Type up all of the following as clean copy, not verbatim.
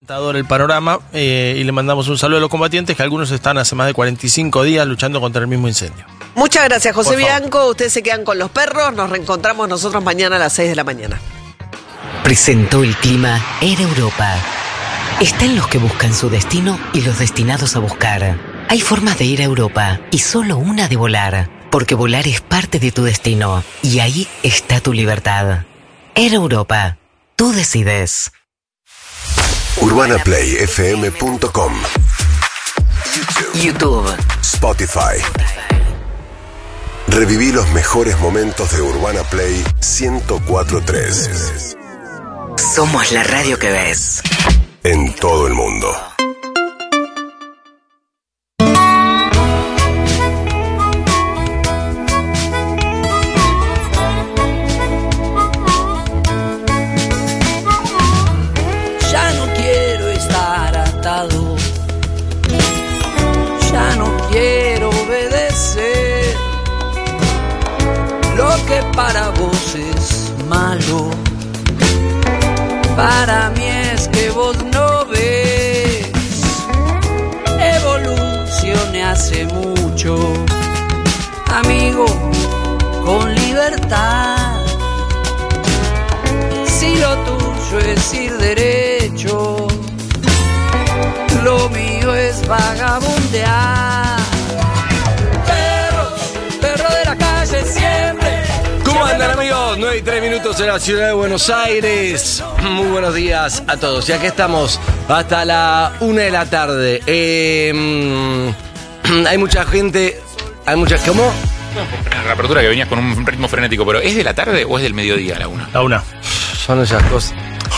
alentador el panorama y le mandamos un saludo a los combatientes, que algunos están hace más de 45 días luchando contra el mismo incendio. Muchas gracias, José Por favor. Bianco. Ustedes se quedan con los perros. Nos reencontramos nosotros mañana a las 6 de la mañana. Presentó el clima Air Europa. Están los que buscan su destino y los destinados a buscar. Hay formas de ir a Europa y solo una de volar, porque volar es parte de tu destino y ahí está tu libertad. Air Europa. Tú decides. UrbanaPlayFM.com, YouTube. Spotify. Reviví los mejores momentos de Urbana Play 104.3 Somos la radio que ves. en todo el mundo. Ya no quiero estar atado, ya no quiero obedecer lo que para vos es malo. Para mí es que vos no ves. Evolucioné hace mucho, amigo, con libertad. Si lo tuyo es ir derecho, lo mío es vagabundear. Perro de la calle siempre. ¿Cómo andan, amigos? 9:03 en la ciudad de Buenos Aires. Muy buenos días a todos. Y aquí estamos hasta la 1 de la tarde. Hay mucha gente. ¿Cómo? La apertura que venías con un ritmo frenético, pero ¿es de la tarde o es del mediodía a la una? La una. Son esas cosas.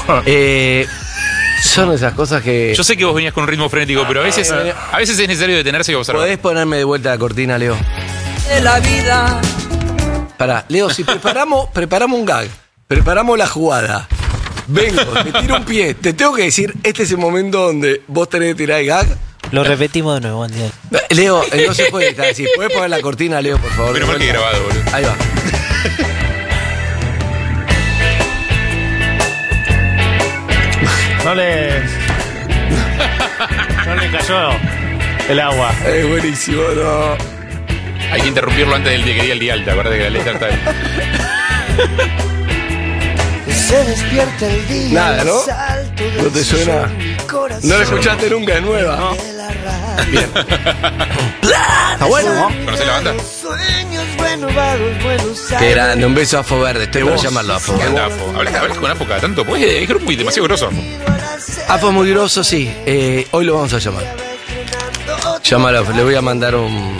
Son esas cosas que. Yo sé que vos venías con un ritmo frenético, pero a veces es necesario detenerse y observar. ¿Podés ponerme de vuelta la cortina, Leo? De la vida. Pará, Leo, si preparamos un gag, preparamos la jugada, vengo, te tiro un pie, te tengo que decir, este es el momento donde vos tenés que tirar el gag. Lo repetimos de nuevo, Andy. Leo, no se puede estar así. ¿Puedes poner la cortina, Leo, por favor? Menos mal que grabado, boludo. Ahí va. No le cayó el agua. Es buenísimo, no. Hay que interrumpirlo antes del día que diga el día alta. Acuérdate que la letra está ahí. Se despierta el día. Nada, ¿no? ¿No te suena? No la escuchaste nunca de nueva. No. Bien. Está bueno, ¿no? ¿Conocés la banda? Qué grande, un beso a Afo Verde. Estoy por llamarlo Afo. ¿Qué anda, Afo? ¿Hablas con Afo cada tanto? Pues es muy demasiado grosso, Afo. Afo es muy grosso, sí. Hoy lo vamos a llamar. Llámalo, le voy a mandar un...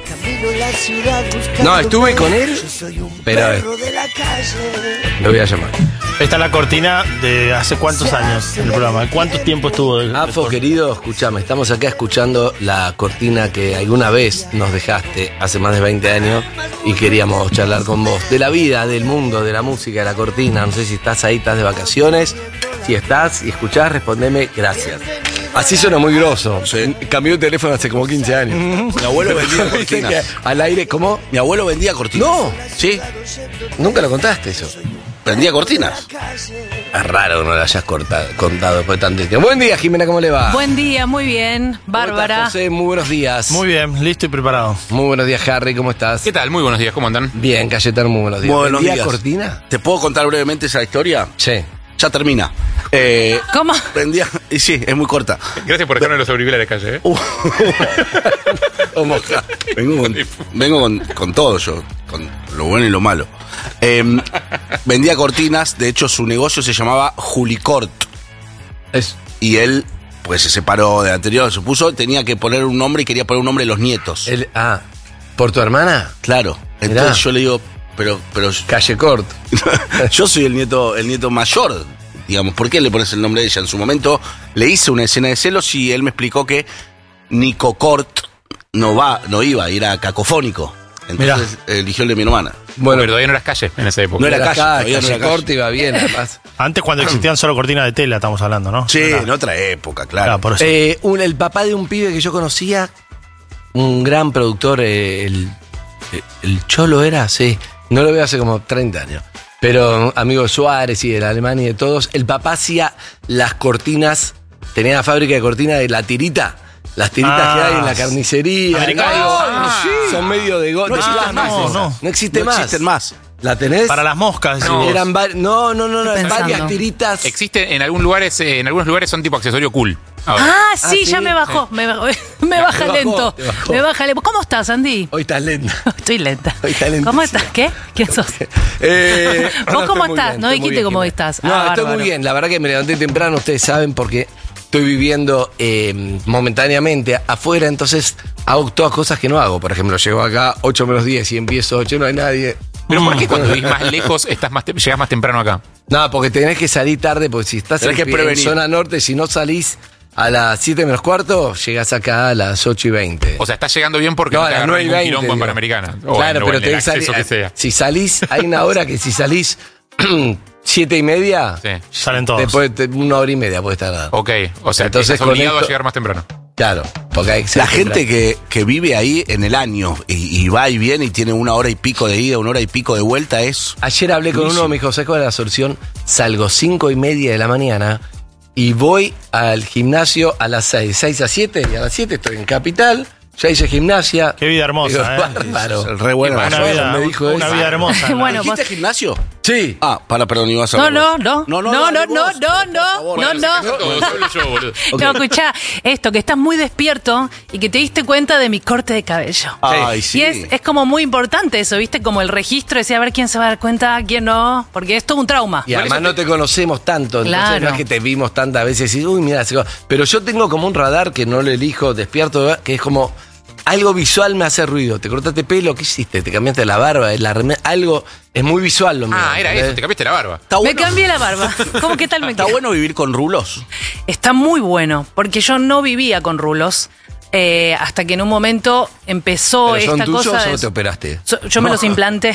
No, estuve con él, pero lo voy a llamar. Esta es la cortina de hace cuántos años el programa. ¿Cuánto tiempo estuvo? Afo, querido, escúchame, estamos acá escuchando la cortina que alguna vez nos dejaste hace más de 20 años y queríamos charlar con vos. De la vida, del mundo, de la música, de la cortina. No sé si estás ahí, estás de vacaciones. Si estás y escuchás, respondeme, gracias. Así suena muy grosso. Sí. Cambió de teléfono hace como 15 años. Mi abuelo vendía cortinas. Al aire, ¿cómo? Mi abuelo vendía cortinas. No. Sí. Nunca lo contaste eso. Vendía cortinas. Es raro que no lo hayas contado después de tanto tiempo. Buen día, Jimena, ¿cómo le va? Buen día, muy bien. Bárbara. José, muy buenos días. Muy bien, listo y preparado. Muy buenos días, Harry, ¿cómo estás? ¿Qué tal? Muy buenos días, ¿cómo andan? Bien, Cayetano, muy buenos días. Buenos días. Cortina? ¿Te puedo contar brevemente esa historia? Sí. Ya termina. ¿Cómo? Vendía... Y sí, es muy corta. Gracias por dejarnos los auriculares, calle, ¿eh? Vengo con todo yo, con lo bueno y lo malo. Vendía cortinas, de hecho su negocio se llamaba Julicort. Y él, pues se separó de anterior, se puso, tenía que poner un nombre y quería poner un nombre de los nietos. ¿Por tu hermana? Claro. Entonces yo le digo, pero Calle Cort. yo soy el nieto mayor, digamos. ¿Por qué le pones el nombre de ella? En su momento le hice una escena de celos y él me explicó que Nico Cort no iba, era cacofónico. Entonces eligió el de mi hermana. Bueno, pero todavía no eras calle en esa época. No era calle, Calle Cort iba bien, además. Antes, cuando existían solo cortinas de tela, estamos hablando, ¿no? Sí, en otra época, claro. Por eso. El papá de un pibe que yo conocía, un gran productor, el Cholo era, sí. No lo veo hace como 30 años. Pero amigo de Suárez y de la Alemania y de todos, el papá hacía las cortinas tenía la fábrica de cortinas de la tirita. Las tiritas que hay en la carnicería. Son medio de No existen más. No existe más. existen más. ¿La tenés? Para las moscas. No. decís. Eran varias tiritas. Existe en algunos lugares son tipo accesorio cool. Ahora. Sí, ya me bajó. Me baja bajó, lento. te bajó. Me baja lento. ¿Cómo estás, Andy? Hoy estás lenta. Estoy lenta. Hoy está lentísima. ¿Cómo estás? ¿Qué? ¿Quién sos? ¿Vos cómo estás? No dijiste cómo estás. No, estoy bárbaro. muy bien. La verdad que me levanté temprano, ustedes saben, porque estoy viviendo momentáneamente afuera, entonces hago todas cosas que no hago. Por ejemplo, llego acá 8 menos 10 y empiezo 8, no hay nadie. Pero ¿por qué cuando vivís más lejos llegás más temprano acá? No, porque tenés que salir tarde, porque si estás Tenés que en prevenir. zona norte, si no salís a las 7 menos cuarto, llegás acá a las 8 y 20. O sea, estás llegando bien porque No, no te a las agarró 9 y ningún 20, quilombo en digo. Panamericana. Claro, pero el tenés que acceso salir. que sea. Si salís, hay una hora que si salís 7 y media, Sí. Salen todos. después 1 hora y media puede estar dado. Ok, o sea, Entonces, estás obligado con esto- a llegar más temprano. Claro, porque hay que ser La gente temprano. que vive ahí en el año y va y viene y tiene 1 hora y pico de ida, 1 hora y pico de vuelta es... Ayer hablé con uno, me dijo, ¿sabes cuál es la solución? Salgo 5 y media de la mañana y voy al gimnasio a las 6 a 7, y a las 7 estoy en Capital, ya hice gimnasia. Qué vida hermosa, Digo, bárbaro. Re buena. Una razón. vida, me dijo una eso. vida hermosa. Bueno, ¿Dijiste vos- gimnasio? Sí. Perdón, ibas a No, hablar no, vos. no. No, dale no, vos, no, por no, favor. no, no. Hablo yo, boludo. No, escuchá, esto, que estás muy despierto y que te diste cuenta de mi corte de cabello. Ay, sí. Y es como muy importante eso, ¿viste? Como el registro, decía, a ver quién se va a dar cuenta, quién no, porque es todo un trauma. Y además no te conocemos tanto, entonces Claro. no es que te vimos tantas veces y uy, mira, pero yo tengo como un radar que no lo elijo despierto, que es como algo visual me hace ruido. Te cortaste pelo, ¿qué hiciste? Te cambiaste la barba, algo es muy visual lo mío. Era ¿entendés? eso, te cambiaste la barba. Está Me bueno, cambié la barba. ¿Cómo qué tal me está queda? bueno vivir con rulos. Está muy bueno, porque yo no vivía con rulos. Hasta que en un momento empezó ¿Pero son esta tuyos cosa. o te operaste? Yo me los implanté.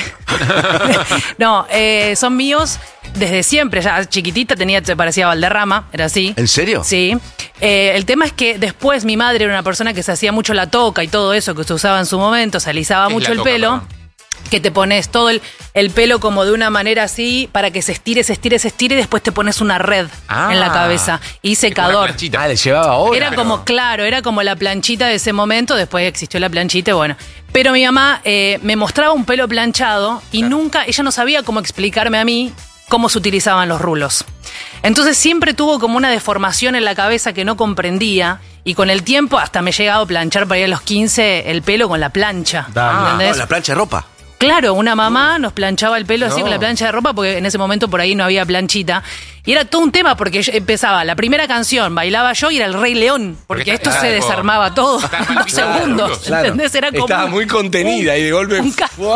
No, son míos desde siempre. Ya chiquitita te parecía Valderrama, era así. ¿En serio? Sí. El tema es que después mi madre era una persona que se hacía mucho la toca y todo eso que se usaba en su momento, se alisaba ¿Qué es mucho la el toca, pelo. perdón? Que te pones todo el pelo como de una manera así para que se estire y después te pones una red en la cabeza y secador. Le llevaba horas. Era como, claro, era como la planchita de ese momento, después existió la planchita y bueno. Pero mi mamá me mostraba un pelo planchado y nunca, ella no sabía cómo explicarme a mí cómo se utilizaban los rulos. Entonces siempre tuvo como una deformación en la cabeza que no comprendía y con el tiempo hasta me he llegado a planchar para ir a los 15 el pelo con la plancha. ¿Entendés? La plancha de ropa. Claro, una mamá nos planchaba el pelo así con la plancha de ropa porque en ese momento por ahí no había planchita. Y era todo un tema porque yo empezaba la primera canción, bailaba yo y era el Rey León. Porque esto se desarmaba todo en 2 segundos. Claro. ¿Entendés? Era como estaba muy contenida y de golpe. un casco. ¡Wow!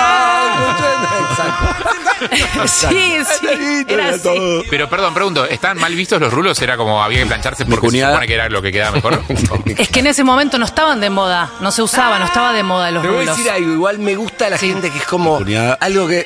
Exacto. Sí, era así. Pero perdón, pregunto, ¿estaban mal vistos los rulos? ¿Era como había que plancharse porque se cuñada- supone que era lo que quedaba mejor? Es que en ese momento no estaban de moda, no se usaba, no estaba de moda los Te voy a rulos. decir algo, igual me gusta la gente que es como Cuñada. algo que.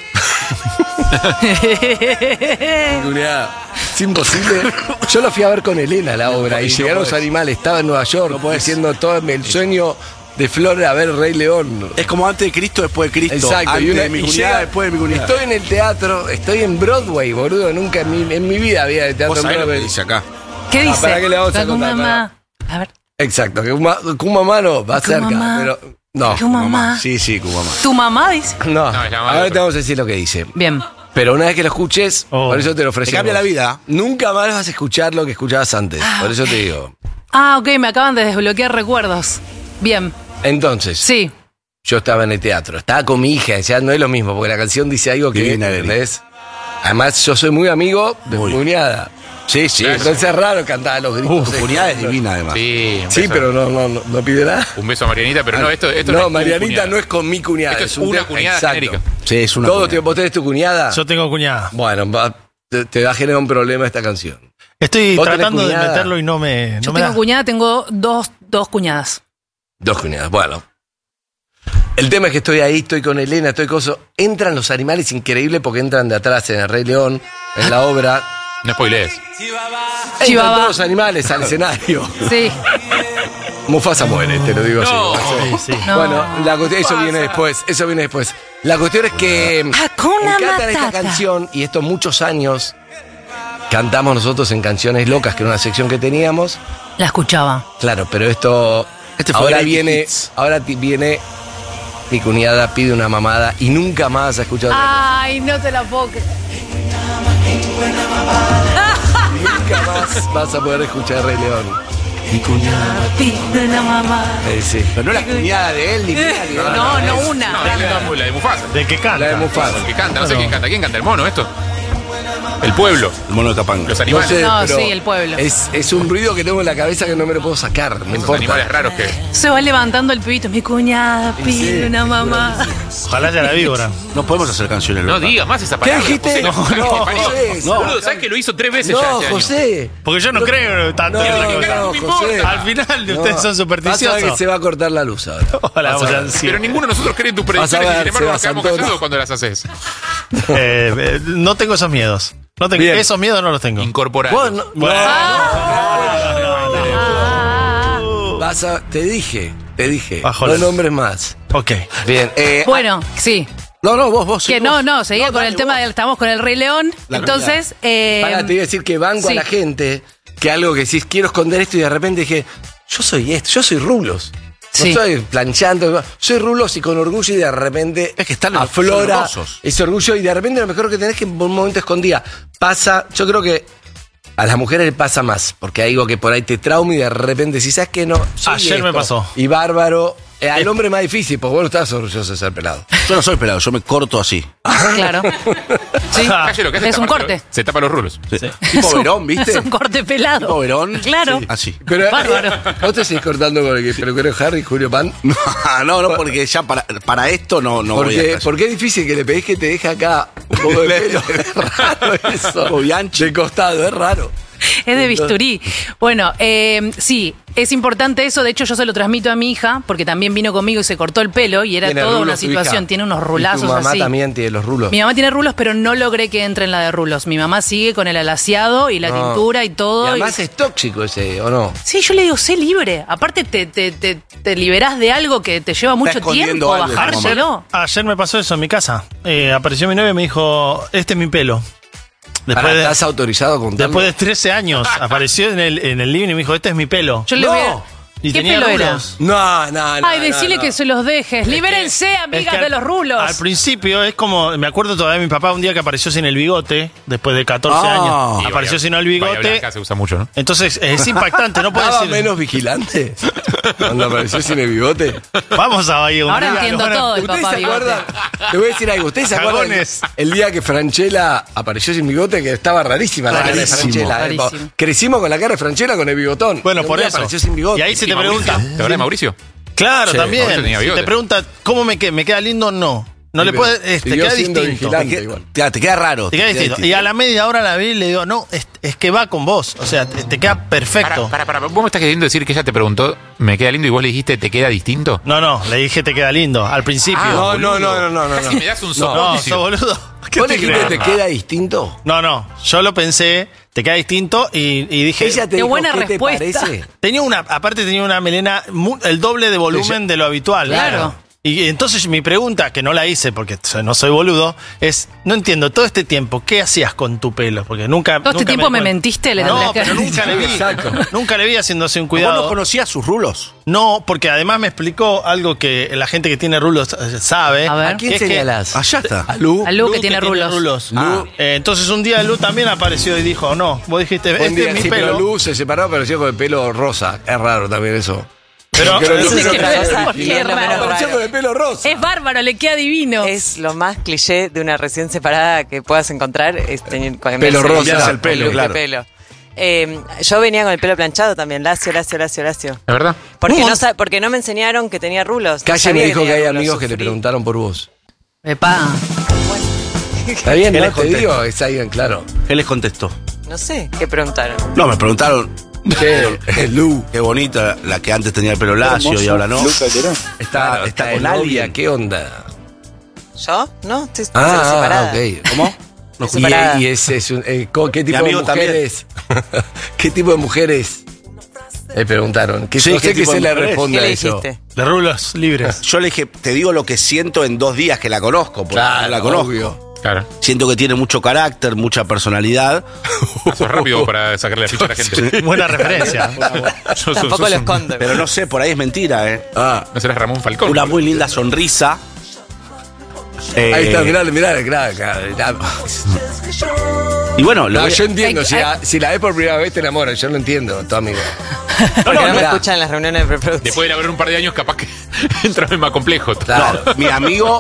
Cuñada, es imposible. Yo lo fui a ver con Elena la obra y llegaron los animales, estaba en Nueva York diciendo todo el sueño de Flor a ver Rey León. Es como antes de Cristo, después de Cristo. Exacto, Antes y de mi y cuñada, llega- después de mi cuñada. Estoy en el teatro, estoy en Broadway, boludo. Nunca en mi vida había teatro ¿Vos en sabés lo que Broadway. dice acá? ¿Qué dice? ¿para qué le vamos a Con contar? mamá. A ver, Exacto, que un mamá no, va Tu cerca, mamá. pero. No, tu mamá. Sí, sí, Cubama. ¿Tu mamá dice? no. No, es la mamá Ahora de- te vamos a decir lo que dice. Bien. Pero una vez que lo escuches, por eso te lo ofrecemos. Te cambia la vida. Nunca más vas a escuchar lo que escuchabas antes. Por eso te digo. Ok, me acaban de desbloquear recuerdos. Bien, Entonces, sí. yo estaba en el teatro, estaba con mi hija, decía, no es lo mismo, porque la canción dice algo que, Divina, Eri. ¿entendés? Además, yo soy muy amigo de mi cuñada. Sí, sí. Entonces es raro cantar a los gritos. Tu cuñada es divina, además. Sí, un Sí, beso. pero no pide nada. Un beso a Marianita, pero no, esto no, es tu Marianita cuñada. no es con mi cuñada. Esto es un una tema- cuñada exacto. genérica. Sí, es una Todo cuñada. ¿Vos tenés tu cuñada? Yo tengo cuñada. Bueno, te va a generar un problema esta canción. Estoy ¿Vos tenés tratando de cuñada? meterlo y no me Yo da. tengo cuñada, tengo dos cuñadas. 2 cuñadas, bueno. El tema es que estoy ahí, estoy con Elena, estoy coso. Entran los animales increíbles porque entran de atrás en el Rey León, en la obra. No spoilees. Entran Chihuahua. todos los animales al escenario. Sí. Mufasa muere, te lo digo No. así. Sí, sí. No. Bueno, la cuestión, eso viene después. La cuestión es que Hakuna cantan esta Matata. canción y esto muchos años cantamos nosotros en Canciones Locas, que era una sección que teníamos. La escuchaba. Claro, pero esto. Este fue ahora Great viene. Hits. Ahora viene. Mi cuñada pide una mamada y nunca más ha escuchado. Ay, no te la puedo creer. Nunca más vas a poder escuchar Rey León. Mi cuñada. Pide una mamá. Sí. Pero no la cuñada de él ni mía, ni No, una. No, la de Mufasa. ¿De qué canta? La de Mufasa. El que canta, no sé quién canta. ¿Quién canta? ¿El mono esto? El pueblo. El mono de Capanga. Los No animales. sé, No, pero sí, el pueblo. Es un ruido que tengo en la cabeza que no me lo puedo sacar. No Esos importa. animales raros que. Se va levantando el pibito. Mi cuñada pide una mamá. Ojalá sea la víbora. No podemos hacer canciones No locas. diga más esa ¿Qué palabra. dijiste? José, la puta que te No, parió. José, no. Boludo, ¿sabes que lo hizo 3 veces ya No, este año? José. Porque yo no creo tanto. No, José. Al final de ustedes son Vas a ver supersticiosos. que se va a cortar la luz ahora. Hola, Vas a ver. Pero ninguno de nosotros cree en tus predicciones Vas a y ver, sin embargo nos Sebas quedamos Antonio. callados cuando las haces. No tengo esos miedos. No tengo, Bien. esos miedos no los tengo. Incorporar. Vos no- Bueno. Te dije. Bajo No la- nombres más. Ok. Bien. Bueno, sí. No, vos. Que no, seguía con el tema del. Estamos con el Rey León. La Entonces. Pará, te iba a decir que banco a sí. la gente que algo que decís, quiero esconder esto y de repente dije, yo soy esto, yo soy Rulos. No Sí. estoy planchando, soy Rulos y con orgullo y de repente Es que están los aflora orgullosos. ese orgullo y de repente lo mejor que tenés que en un momento escondida. Pasa, yo creo que a las mujeres le pasa más, porque hay algo que por ahí te trauma y de repente si sabes que no. soy Ayer me pasó. Y bárbaro. Al hombre más difícil, porque vos no estás orgulloso de ser pelado. Yo no soy pelado, yo me corto así. Claro. Sí. Calle lo que hace Es un corte. Se tapa los rulos. Tipo Verón, ¿viste? Es un corte pelado. Tipo Verón. Claro. Así. Pero, Bárbaro. ¿vos te seguís cortando con el peluquero Harry, Julio Pan? No, porque ya para esto no voy a Porque es difícil que le pedís que te deje acá un poco de pelo. Es raro eso. Como Bianchi. De costado, es raro. Es de bisturí. Bueno, sí, es importante eso. De hecho, yo se lo transmito a mi hija, porque también vino conmigo y se cortó el pelo y era Tiene toda rulos una tu situación. hija. Tiene unos Y rulazos tu mamá así. también tiene los rulos. Mi mamá tiene rulos, pero no logré que entre en la de rulos. Mi mamá sigue con el alaciado y la No. tintura y todo. Y además es tóxico ese, ¿o no? Sí, yo le digo, sé libre. Aparte, te liberás de algo que te lleva mucho escondiendo tiempo algo de tu mamá. bajárselo. Ayer me pasó eso en mi casa. Apareció mi novia y me dijo, este es mi pelo. ¿Estás autorizado a contarlo? Después de 13 años, apareció en el living y me dijo, este es mi pelo. Yo le No. hubiera- Y ¿Qué tenía pelo era? rulos. No. Ay, decile que se los dejes. Libérense, amigas Es que de los rulos. Al principio es como, me acuerdo todavía de mi papá un día que apareció sin el bigote, después de 14 Ah. años. Y Apareció Bahía- sin el Bahía bigote. Blanca se usa mucho, ¿no? Entonces es impactante, no puedes ¿Estaba decir. menos vigilante? Cuando apareció sin el bigote. Vamos a Bahía un Ahora día, entiendo nos van a- todo el ¿Ustedes papá se bigote. acuerdan? Te voy a decir algo. ¿Ustedes se acuerdan Cagones. el día que Franchella apareció sin bigote? Que estaba rarísima la cara de Rarísimo. Franchella. Rarísimo. Crecimos con la cara de Franchella con el bigotón. Bueno, Y un por día eso. apareció sin bigote. Y ahí se te Mauricio. pregunta. ¿Te acuerdas de Mauricio? Claro, Sí, también. Mauricio tenía Si bigote. te pregunta, ¿cómo me queda lindo? No. No le puede, te siguió queda siendo distinto. vigilante. igual. Te queda raro. Te queda distinto. Y a la media hora la vi y le digo, no, es que va con vos. O sea, te queda perfecto. Para. Vos me estás queriendo decir que ella te preguntó, me queda lindo y vos le dijiste, ¿te queda distinto? No, le dije te queda lindo. Al principio. No. Casi me das un No, soporte. sos boludo. ¿Qué ¿Vos te le dijiste crees? te queda distinto? No, yo lo pensé, te queda distinto y dije. Ella te Qué dijo, buena ¿qué respuesta. te parece? Aparte tenía una melena el doble de volumen de lo habitual. Claro. Y entonces mi pregunta, que no la hice porque no soy boludo, es, no entiendo, todo este tiempo, ¿qué hacías con tu pelo? Porque nunca... Todo este nunca tiempo me di cuenta. mentiste, le No, tendrías que pero haber nunca le vi. Exacto. Nunca le vi haciéndose un ¿Vos cuidado. no conocías sus rulos? No, porque además me explicó algo que la gente que tiene rulos sabe. A ver. ¿A que quién es que- señalás? Allá está. ¿A Lu? A Lu que tiene rulos. Ah. Entonces un día Lu también apareció y dijo, no, vos dijiste, Un este día, es mi sí, pelo. pero Lu se separó, apareció con el pelo rosa. Es raro también eso. Pero- Pero Eso Lu sí no que era no es original. porque es raro. Apareció con el pelo rosa. Es bárbaro, le queda divino. Es lo más cliché de una recién separada que puedas encontrar. Es tener con Pelo rosa, cambiarse el pelo, look de claro. pelo. Yo venía con el pelo planchado también, lacio. ¿Es verdad? Porque no me enseñaron que tenía rulos. No Calle sabía me dijo que tenía hay rulos, amigos que le sufrí. preguntaron por vos. Epa. Está bien, ¿Qué no les te contestó? digo, es alguien claro. ¿Qué les contestó? No sé, ¿qué preguntaron? No, me preguntaron. ¿Qué? Lu. Qué bonita la que antes tenía el pelo lacio y ahora no. Está está con con alguien. alguien. ¿Qué onda? ¿Yo? No, estoy separada. ok. ¿Cómo? No, Estoy separada. Y ese es un, ¿qué tipo de amigo también. mujeres? ¿Qué tipo de mujeres? Le preguntaron. Sí, no ¿qué sé qué tipo se de le mujeres? responde ¿Qué a le eso. dijiste? De rulos libres. Yo le dije, te digo lo que siento en 2 días que la conozco, porque Claro, no la conozco. obvio. Claro. Siento que tiene mucho carácter, mucha personalidad. Sos rápido para sacarle la ficha a la gente. Buena referencia. Tampoco lo escondo. Pero no sé, por ahí es mentira, ¿eh? No serás Ramón Falcón. Una muy linda sonrisa. Ahí está, mirá. Y bueno, No, yo entiendo, si la ves por primera vez te enamoras, yo lo entiendo, tu amigo. Porque no me mirá. escuchan en las reuniones de preproducción. Después de elaborar un par de años, capaz que entra en más complejo. Claro. mi amigo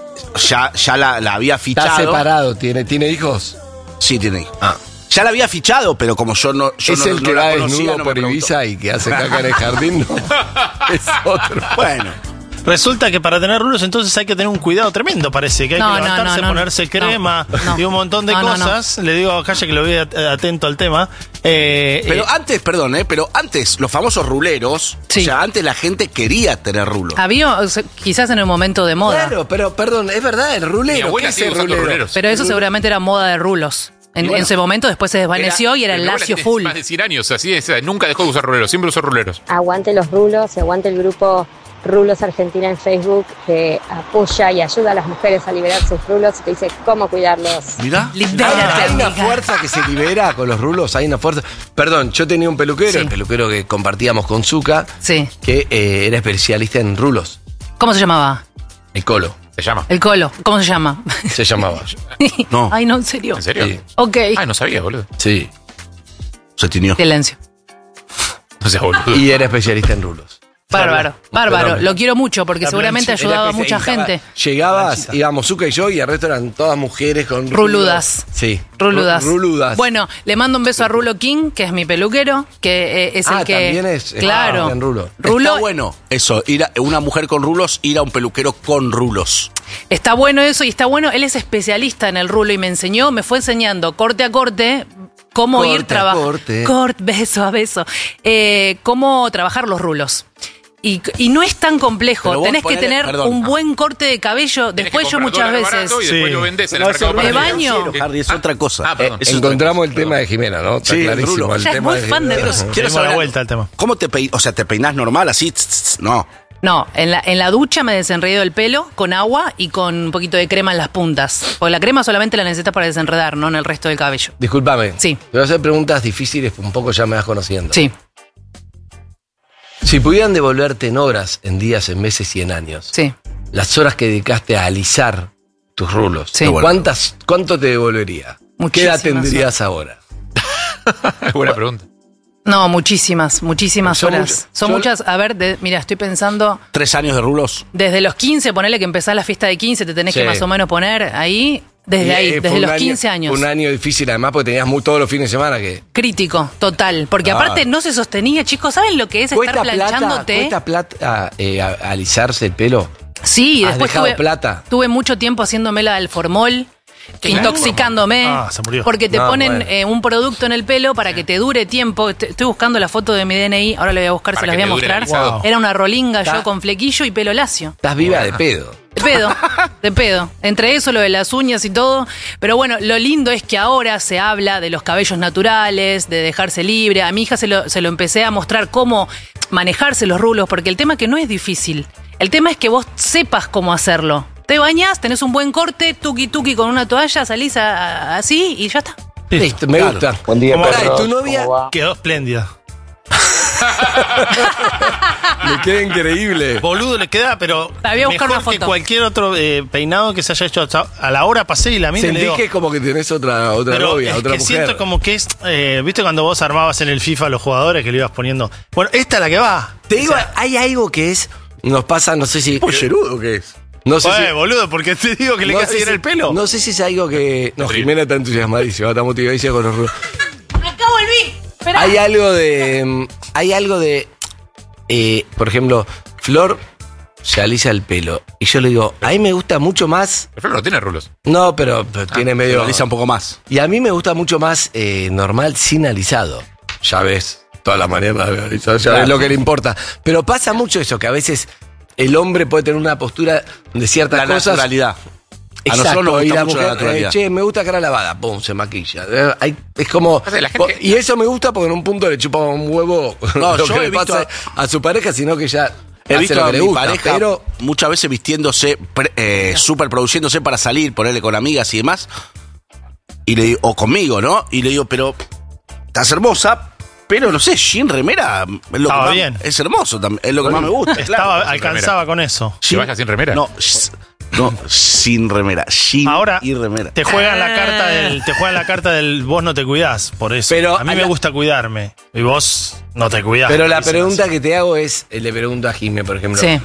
ya la había Está fichado. separado, ¿tiene hijos? Sí, tiene hijos. Ya la había fichado, pero como yo no Es no, el no que la va conocía, desnudo no me por preguntó. Ibiza y que hace caca en el jardín, no. Es otro. Bueno, Resulta que para tener rulos entonces hay que tener un cuidado tremendo, parece. Que hay No, que no, levantarse, no, ponerse crema no. y un montón de No, no, cosas. Le digo a Calle que lo vea atento al tema. pero antes, perdón, pero antes los famosos ruleros, Sí. o sea, antes la gente quería tener rulos. Había, o sea, quizás en un momento de moda. Claro, pero perdón, es verdad, el Mi rulero. ¿Qué abuela hace sigue el usando rulero? ruleros. Pero eso seguramente era moda de rulos. En bueno, ese momento después se desvaneció y era el Mi abuela lacio tiene full. Más de 100 años, así es. Nunca dejó de usar ruleros, siempre usó ruleros. Aguante los rulos y aguante el grupo Rulos Argentina en Facebook que apoya y ayuda a las mujeres a liberar sus rulos y te dice cómo cuidarlos. Mirá. Libérate, Hay una amiga. fuerza que se libera con los rulos, hay una fuerza. Perdón, yo tenía un peluquero, Sí. el peluquero que compartíamos con Zucca, Sí. que era especialista en rulos. ¿Cómo se llamaba? El Colo, Se llama. El Colo. ¿Cómo se llama? se llamaba. No. Ay, no, en serio. ¿En serio? Sí. Ok. Ay, no sabía, boludo. Sí. Se tiñó. Silencio. O sea, boludo. Y era especialista en rulos. Bárbaro, bárbaro. Fenómeno. Lo quiero mucho porque seguramente Era ayudaba a mucha especialista. gente. Llegabas, íbamos Zucca y yo, y el resto eran todas mujeres con Ruludas. Sí. Ruludas. Ruludas. Bueno, le mando un beso a Rulo King, que es mi peluquero, que es el que. también es. Claro. En rulo. Rulo, Está bueno eso, una mujer con rulos, ir a un peluquero con rulos. está bueno eso y está bueno. Él es especialista en el rulo y me enseñó, me fue enseñando corte a corte. Cómo Corte ir a trabajando. corte. Beso a beso. Cómo trabajar los rulos. Y no es tan complejo. Pero vos Tenés que ponele- tener perdón. un buen corte de cabello. Tenés Después que yo comprar muchas dólar veces. barato y después Sí. lo vendés en el No, mercado eso me paralelo. baño. Hardy, es otra cosa. perdón. Eso es Encontramos otra el tema de Jimena, ¿no? Está Sí, el clarísimo. rulo. El Ella es tema muy de fan de Jimena. rulos. Quiero saber la vuelta al tema. ¿Cómo te peinas? O sea, ¿te peinás normal así? No. No, en la ducha me desenredo el pelo con agua y con un poquito de crema en las puntas. Porque la crema solamente la necesitas para desenredar, no en el resto del cabello. Discúlpame. Sí. Te voy a hacer preguntas difíciles, un poco ya me vas conociendo. Sí, Si pudieran devolverte en horas, en días, en meses y en años, sí. las horas que dedicaste a alisar tus rulos, Sí. ¿cuánto te devolvería? ¿Qué edad Muchísimas tendrías ahora? Buena pregunta. No, muchísimas Son horas. muchas. Son Yo- muchas. A ver, mira, estoy pensando. 3 años de rulos. Desde los 15, ponele que empezás la fiesta de 15, te tenés Sí. que más o menos poner ahí. Desde ahí, Fue desde un los año- 15 años. Un año difícil además porque tenías todos los fines de semana que... Crítico, total. Porque aparte no se sostenía, chicos. ¿Saben lo que es estar planchándote? ¿Cuesta plata alisarse el pelo? Sí, ¿Has después dejado plata? tuve mucho tiempo haciéndome la del formol, intoxicándome, Se murió. porque te No, ponen bueno. un producto en el pelo para que te dure tiempo. Estoy buscando la foto de mi DNI, ahora le voy a buscar, Para se las que voy a te dure el mostrar. alisado. Era una rolinga Está- yo con flequillo y pelo lacio. Estás viva de pedo. De pedo, de pedo. Entre eso, lo de las uñas y todo. Pero bueno, lo lindo es que ahora se habla de los cabellos naturales, de dejarse libre. A mi hija se lo empecé a mostrar cómo manejarse los rulos, porque el tema que no es difícil. El tema es que vos sepas cómo hacerlo. Te bañás, tenés un buen corte, tuki tuki con una toalla, salís así y ya está. Listo, me gusta. Buen día, ¿Cómo Pará, ¿y perros? tu novia? ¿Cómo va? Quedó espléndida. Me queda increíble. Boludo le queda, pero La voy a buscar mejor una que foto. cualquier otro peinado que se haya hecho a la hora pasé y la mira y le Sentí digo, que es como que tenés otra pero novia, es otra que mujer. siento como que es, ¿viste cuando vos armabas en el FIFA los jugadores que le ibas poniendo? Bueno, esta es la que va. Te digo, hay algo que es... Nos pasa, no sé si... ¿Pollerudo qué es? No sé si... Boludo, porque te digo que le no queda sé seguir si- el pelo. No sé si es algo que... No, Jimena está entusiasmadísima, está motivadísima con los rulos. Acá volví. Esperá. Hay algo de... Hay algo de... por ejemplo, Flor se alisa el pelo. Y yo le digo, a mí me gusta mucho más... El Flor no tiene rulos. No, pero tiene Lo medio... alisa un poco más. Y a mí me gusta mucho más normal sin alisado. Ya ves, toda la mañana alisado, ya ves lo que le importa. Pero pasa mucho eso, que a veces el hombre puede tener una postura de ciertas La cosas. naturalidad. A Exacto, nosotros nos y gusta la mucho mujer, la naturalidad. che, me gusta cara lavada, pum, se maquilla. Es como... Pasa que la gente- Y eso me gusta porque en un punto le chupa un huevo No, lo yo que he le visto pasa a su pareja, sino que ya... He hace visto lo a que le mi gusta, pareja pero muchas veces vistiéndose, superproduciéndose para salir, ponerle con amigas y demás. Y le digo, o conmigo, ¿no? Y le digo, pero estás hermosa, pero no sé, jean remera es lo que más, bien. es hermoso también, es lo que más me gusta. claro. Alcanzaba con eso. ¿Te vayas sin remera? No, sin remera. Jean Ahora y remera. te juegan la carta del vos no te cuidás, por eso. Pero a mí me gusta cuidarme y vos no te cuidás. Pero la dicen pregunta así. que te hago es, le pregunto a Jimé, por ejemplo. Sí.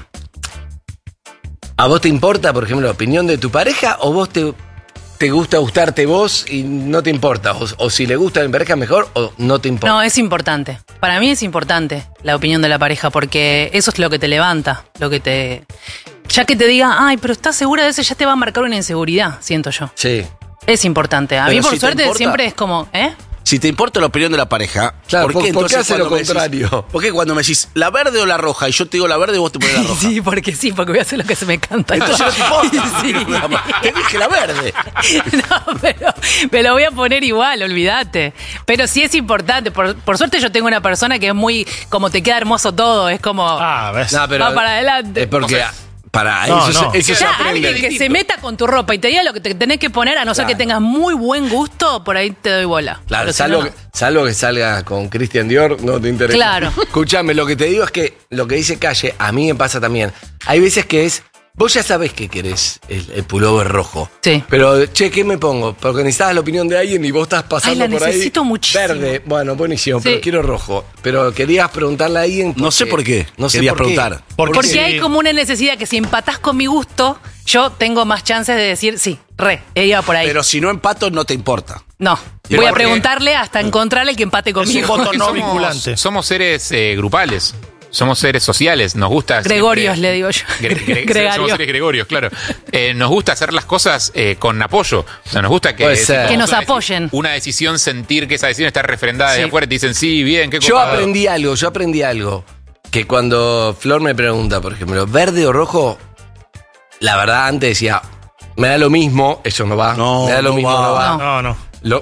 ¿A vos te importa, por ejemplo, la opinión de tu pareja o vos te gusta gustarte vos y no te importa? O si le gusta a mi pareja mejor o no te importa. No, es importante. Para mí es importante la opinión de la pareja porque eso es lo que te levanta, lo que te... Ya que te diga, ay, pero ¿estás segura de eso? Ya te va a marcar una inseguridad, siento yo. Sí. Es importante. A Pero mí, por si te suerte, importa- siempre es como, Si te importa la opinión de la pareja, Claro, ¿por qué entonces hace lo cuando me decís- contrario? ¿Por qué cuando me decís la verde o la roja y yo te digo la verde y vos te pones la roja? Sí, porque voy a hacer lo que se me canta. Entonces no te importa. Sí. Te dije la verde. No, pero me lo voy a poner igual, olvídate. Pero sí es importante. Por suerte yo tengo una persona que es muy, como te queda hermoso todo, es como, ¿ves? No, pero va para adelante. Es porque para No, eso, no. eso se Ya, aprende. alguien que se meta con tu ropa y te diga lo que te tenés que poner, a no ser que tengas muy buen gusto, por ahí te doy bola. Claro, Pero si salvo, no, no. salvo que salga con Christian Dior, no te interesa. Claro. Escúchame, lo que te digo es que lo que dice Calle, a mí me pasa también. Hay veces que es, vos ya sabés que querés el pullover rojo. Sí. Pero, che, ¿qué me pongo? Porque necesitabas la opinión de alguien y vos estás pasando Ay, la por ahí. necesito muchísimo. Verde, bueno, buenísimo, Sí. pero quiero rojo. Pero querías preguntarle a alguien. No sé por qué. No sé Querías por qué. preguntar. Porque sí. hay como una necesidad que si empatás con mi gusto, yo tengo más chances de decir, sí, iba por ahí. Pero si no empato, no te importa. No, Y voy a porque- preguntarle hasta encontrarle el que empate conmigo. voto Porque no somos- vinculante. Somos seres grupales. Somos seres sociales, nos gusta... Gregorios, siempre- le digo yo. Somos seres gregorios, claro. Nos gusta hacer las cosas con apoyo. O sea, nos gusta que, Puede ser. tomamos Que nos una apoyen. Una decisión, sentir que esa decisión está refrendada Sí. de afuera y te dicen, sí, bien, qué Yo copado. aprendí algo. Que cuando Flor me pregunta, por ejemplo, ¿verde o rojo? La verdad, antes decía, me da lo mismo, eso no va. No, me da lo no mismo, va. no va. No, no.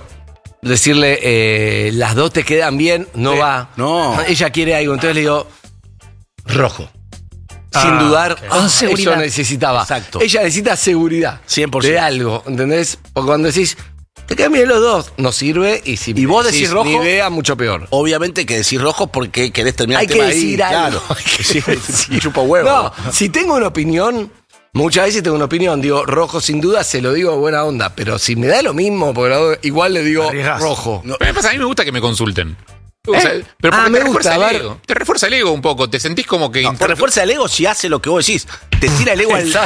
Decirle, las dos te quedan bien, no Sí. va. No. Ella quiere algo, entonces le digo, rojo. Sin Ah, dudar, ok. Con seguridad. eso necesitaba. Exacto. Ella necesita seguridad 100%. de algo, ¿entendés? Porque cuando decís, te quedan bien los dos, no sirve. Y si Y vos decís rojo, ni idea, mucho peor. Obviamente que decís rojo porque querés terminar Hay el que tema ahí. decir algo. Claro. Sí, chupa huevo. No, si tengo una opinión, muchas veces tengo una opinión, digo rojo sin duda, se lo digo de buena onda, pero si me da lo mismo, porque igual le digo Arriesgás. rojo. No. Pero me pasa, a mí me gusta que me consulten. O sea, pero Ah, porque me te gusta, refuerza a el ver. ego. Te refuerza el ego un poco, te sentís como que... No, te refuerza el ego si hace lo que vos decís. Te tira el ego al piso.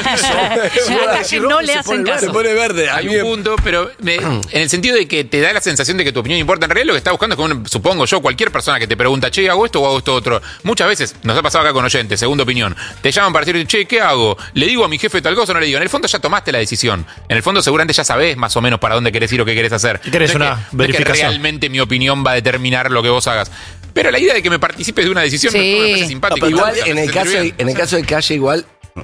Ya la que no le hacen Se caso. pone verde. A Hay mí un punto, pero en el sentido de que te da la sensación de que tu opinión importa. En realidad lo que está buscando es como, supongo yo, cualquier persona que te pregunta, che, ¿hago esto o hago esto otro? Muchas veces, nos ha pasado acá con oyentes, segunda opinión, te llaman para decir, che, ¿qué hago? ¿Le digo a mi jefe tal cosa o no le digo? En el fondo ya tomaste la decisión. En el fondo seguramente ya sabés más o menos para dónde querés ir o qué querés hacer. Y querés No es una que- no es que verificación. realmente mi opinión va a determinar lo que vos hagas. Pero la idea de que me participes de una decisión Sí. me parece simpático. Igual, Me hace en el sentir caso, bien. en el caso de Calle, igual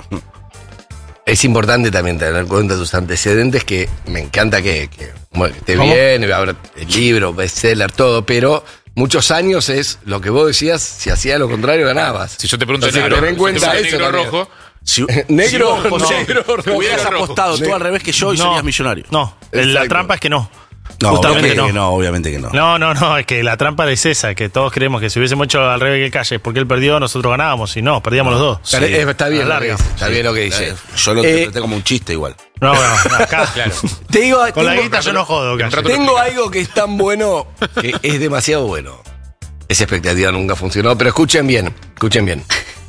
es importante también tener en cuenta tus antecedentes, que me encanta que bueno, que esté ¿Cómo? bien, ahora el libro, bestseller, todo, pero muchos años es lo que vos decías, si hacías lo contrario ganabas. Si yo te pregunto Entonces, negro, ten en cuenta si te pregunto eso negro también. rojo, Si, Negro, si vos, no, José, rojo. hubieras Negro, apostado rojo. tú al revés que yo y No. serías millonario. No, la Exacto. trampa es que no. No, Justamente obviamente no. que no, obviamente que no. No, es que la trampa es esa, que todos creemos que si hubiésemos hecho al revés que Calle, porque él perdió, nosotros ganábamos, y no, perdíamos los dos. Pero, está bien, a la lo que larga. dice, está bien lo que dice. Yo lo interpreté como un chiste igual. No, acá. claro. Te digo, Con la tengo- guita yo no jodo, Calle. rato- Tengo algo que es tan bueno que es demasiado bueno. Esa expectativa nunca funcionó, pero escuchen bien, escuchen bien.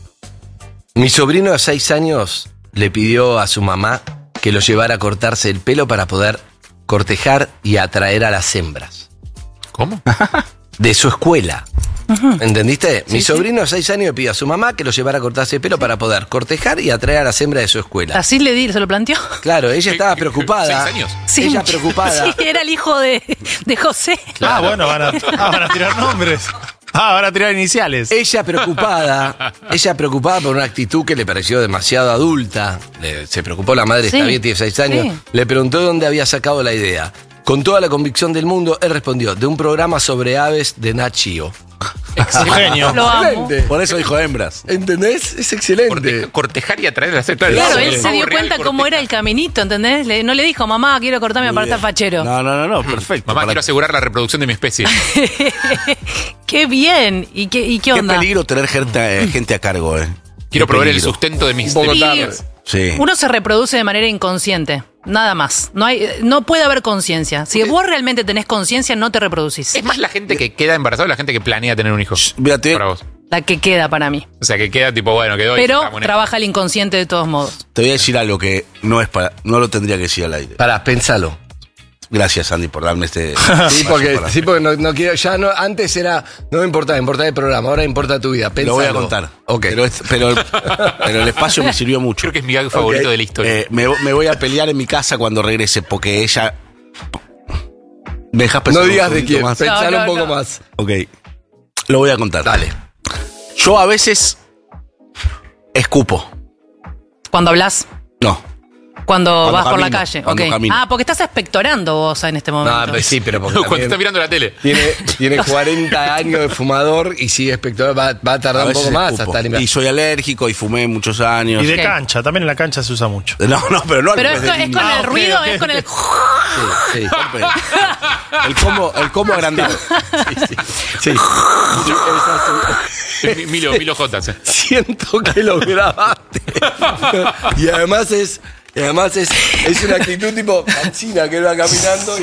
Mi sobrino de 6 años le pidió a su mamá que lo llevara a cortarse el pelo para poder cortejar y atraer a las hembras ¿Cómo? de su escuela. ¿Entendiste? Mi sí. sobrino de 6 años le pidió a su mamá que lo llevara a cortarse el pelo para poder cortejar y atraer a las hembras de su escuela. Así le di, se lo planteó. Claro, ella estaba preocupada. 6 años. Sí, Ella preocupada. Sí, era el hijo de José. Ah, bueno, van a tirar nombres. Van a tirar iniciales. Ella preocupada por una actitud que le pareció demasiado adulta. Se preocupó la madre, Sí, está bien, tiene 6 años. sí. Le preguntó de dónde había sacado la idea. Con toda la convicción del mundo, él respondió, de un programa sobre aves de Nat Geo. Genio. Lo amo. Excelente. Por eso dijo hembras. ¿Entendés? Es excelente. Cortejar y atraer a la Claro, él se dio cuenta cómo era el caminito, ¿entendés? No le dijo, mamá, quiero cortarme para estar fachero. No, perfecto. Mamá, quiero asegurar la reproducción de mi especie. ¡Qué bien! ¿Y qué onda? Qué peligro tener gente a cargo, Quiero Qué proveer el peligro. sustento de mis... Un poco Y tarde. Sí. uno se reproduce de manera inconsciente, nada más. No puede haber conciencia. Si vos realmente tenés conciencia, no te reproducís. Es más la gente que queda embarazada o la gente que planea tener un hijo. Mira, te Para vos. La que queda para mí. O sea, que queda tipo, bueno, quedó y Pero estamos en trabaja el inconsciente de todos modos. voy a decir algo que no lo tendría que decir al aire. Pará, pensalo. Gracias, Andy, por darme este. Sí, porque no quiero. Ya no, antes no me importaba el programa, ahora importa tu vida. Pensalo. Lo voy a contar. Ok. Pero el espacio me sirvió mucho. Creo que es mi gag favorito de la historia. Me voy a pelear en mi casa cuando regrese, porque ella. ¿Me dejas pensar No un digas de poquito quién, más? pensalo No, un poco no. más. Ok. Lo voy a contar. Dale. Yo a veces escupo. Cuando hablas, No. cuando vas por la camino, calle. cuando Ok. camino. Porque estás expectorando vos en este momento. No, pues sí, pero porque Cuando también está mirando la tele. tiene 40 años de fumador y sigue espectador, va a A tardar un veces poco más escupo. hasta limpiar. Y soy alérgico y fumé muchos años. Y de Ok. cancha, también en la cancha se usa mucho. No, pero no al Pero revés es de con niño. el ok, ruido, ok. es con el... Sí, sí. El combo agrandado. Sí. Es Milo J. sí. Siento que lo grabaste. Y además es una actitud tipo canchina que él va caminando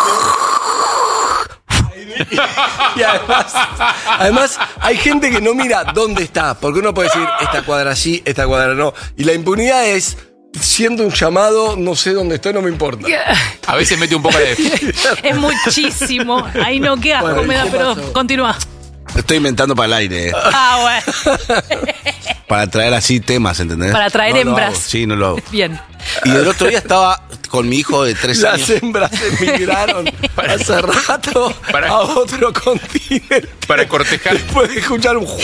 y además hay gente que no mira dónde está, porque uno puede decir esta cuadra sí, esta cuadra no, y la impunidad es siendo un llamado, no sé dónde estoy, no me importa. A veces mete un poco de... Es muchísimo. Ay, no, qué asco Bueno, me da, ¿qué pero pasó? continúa. Estoy inventando para el aire, Bueno. para traer así temas, ¿entendés? Para traer No lo hembras. hago. Sí, no lo hago. Bien. Y el otro día estaba con mi hijo de 3 Las años. hembras emigraron hace rato a otro continente. Para cortejar. Después de escuchar un...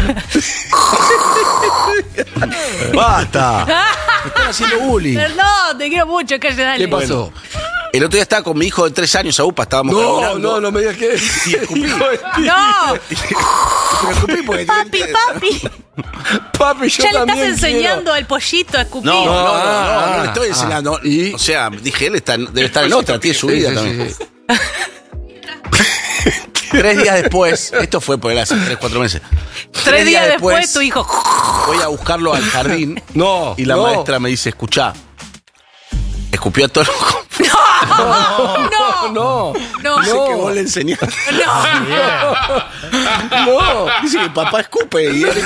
¡Basta! Me están haciendo bullying. Perdón, te quiero mucho, calle, dale. ¿Qué pasó? El otro día estaba con mi hijo de 3 años, a UPA, estábamos caminando. No me digas que... Hijo de ti. No, Me escupí porque papi. Papi, yo Ya le estás también enseñando al pollito a escupir. No le estoy enseñando. ¿y? O sea, dije, él debe estar en otra, tiene su vida también. 3 días después, esto fue por él hace 3-4 meses. 3 días después, tu hijo... Voy a buscarlo al jardín. No, Y la no. maestra me dice, escuchá, escupió a todo. No. Dice que vos le enseñaste. No. Dice que papá escupe y él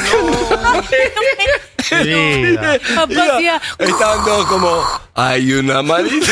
Querida. Papá hacía... Estaban todos como, hay una malita.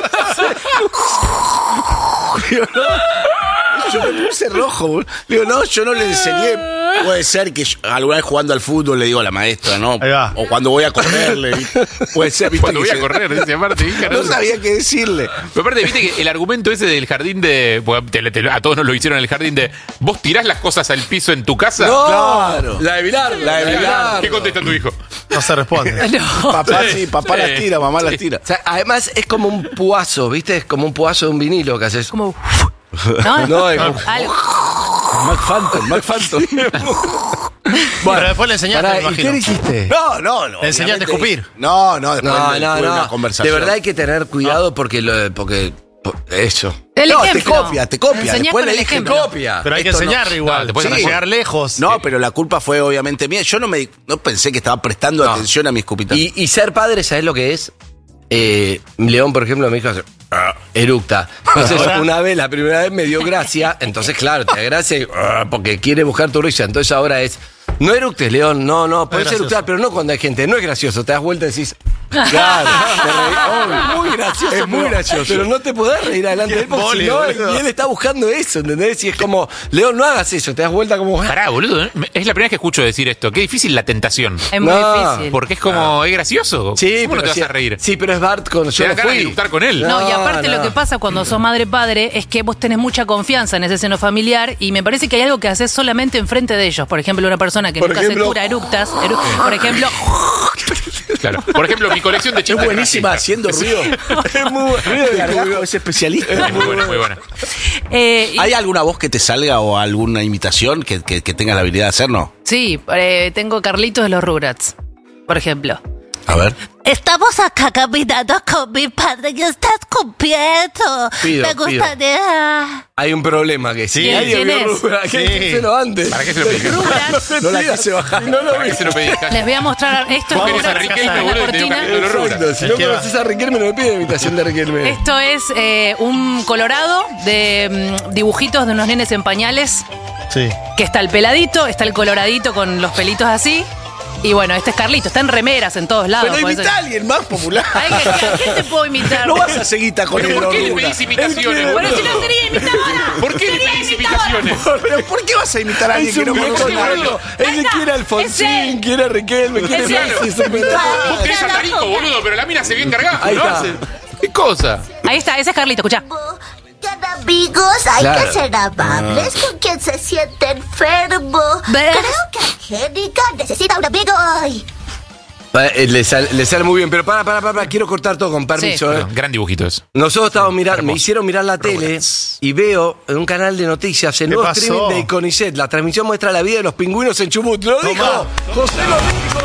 Yo me puse rojo, boludo. Digo, no, yo no le enseñé. Puede ser que yo, alguna vez jugando al fútbol le digo a la maestra, ¿no? Ahí va. O cuando voy a correrle. Puede ser, ¿viste? Cuando que voy a correr, dice aparte. hija, No sabía qué decirle. Pero aparte, viste que el argumento ese del jardín de... porque a todos nos lo hicieron en el jardín de... ¿Vos tirás las cosas al piso en tu casa? Claro. La de Vilar, la de Vilar. ¿Qué contesta tu hijo? No se responde. Papá sí, papá Sí. las tira, mamá las tira. O sea, además es como un puazo, ¿viste? Es como un puazo de un vinilo que haces. Como... ¿No? No, es como... Algo. Mac Phantom. Pero después le enseñaste, Pará, me ¿y qué imagino. le hiciste? No. ¿Le enseñaste a escupir? No, después No, tuve no, una no. conversación. De verdad hay que tener cuidado porque eso. El No, ejemplo. te copia. Enseñás Después con le el dije, ejemplo. Copia. Pero hay que Esto no- enseñarle igual. te puedes para hacer- llegar lejos. No, pero la culpa fue obviamente mía. Yo no pensé que estaba prestando No. atención a mis cupitas. Y ser padre, ¿sabes lo que es? León, por ejemplo, mi hijo hace, eructa. Entonces, Ahora. una vez, la primera vez me dio gracia. Entonces, claro, te da gracia porque quiere buscar tu risa. Entonces, ahora es, no eructes, León. No, puedes gracioso. eructar, pero no cuando hay gente. No es gracioso. Te das vuelta y decís, claro, te reís. Muy gracioso. Es muy gracioso. Pero no te podés reír adelante de él porque Embole, si no, boludo. y él está buscando eso, ¿entendés? Y es como, León, no hagas eso. Te das vuelta como, Pará, boludo. Es la primera vez que escucho decir esto. Qué difícil la tentación. Es muy No, difícil. Porque es como, es gracioso. sí, ¿Cómo no te vas sí, a reír? Sí, pero es Bart con Te yo da no ganas de fui. eructar con él. No, y aparte no. lo que pasa cuando sos madre-padre es que vos tenés mucha confianza en ese seno familiar y me parece que hay algo que haces solamente enfrente de ellos. Por ejemplo, una persona que Por nunca ejemplo- se cura eructas. Por ejemplo, Claro. Por ejemplo, mi colección de Es chistes buenísima racistas. haciendo ruido. Es muy ruido de gargajo, es especialista. Es muy buena, muy buena. ¿Hay alguna voz que te salga o alguna imitación que tengas la habilidad de hacer, no? Sí, tengo Carlitos de los Rugrats, por ejemplo. A ver. Estamos acá caminando con mi padre y está escupiendo. Pido. Me gustaría... Hay un problema que sí. ¿Quién es? ¿Qué díselo antes? ¿Para qué se lo pedís? No la quise bajar. No lo ¿Para vi. qué se lo pedís? Les voy a mostrar esto. Vos Es querés a Riquelme, boludo, y te dio Carlitos de los Rugrats. Exacto, si no conoces a Riquelme, no me pide imitación de Riquelme. Esto es un colorado de dibujitos de unos nenes en pañales. Sí. Que está el peladito, está el coloradito con los pelitos así. Y bueno, este es Carlito, está en remeras en todos lados. Pero por imita eso- a alguien más popular. Ay, ¿a quién te puedo imitar? No vas a seguir con ¿Pero el por qué le Rugrats. pedís imitaciones? Pero si no sería imitadora. ¿Por qué le pedís imitaciones? Pero ¿por qué vas a imitar a alguien Es que no un conoce montón, a boludo. Él está. quiere a Alfonsín, Ese. quiere a Riquelme, quiere Ese. a Messi, es un pedazo. Vos querés a Tarico, boludo, pero la mina se bien cargada, Ahí ¿no? está. ¿Qué cosa? Ahí está, ese es Carlito, escucha. Cada amigos, hay Claro. que ser amables con quien se siente enfermo. ¿Ves? Creo que Angélica necesita un amigo hoy. Le sale muy bien, pero para, quiero cortar todo con permiso. Sí. ¿eh? Gran dibujito eso. Nosotros estábamos mirando, me Hermoso. hicieron mirar la tele y veo en un canal de noticias el nuevo pasó? streaming de Conicet. La transmisión muestra la vida de los pingüinos en Chubut. ¡Lo dijo! ¡José lo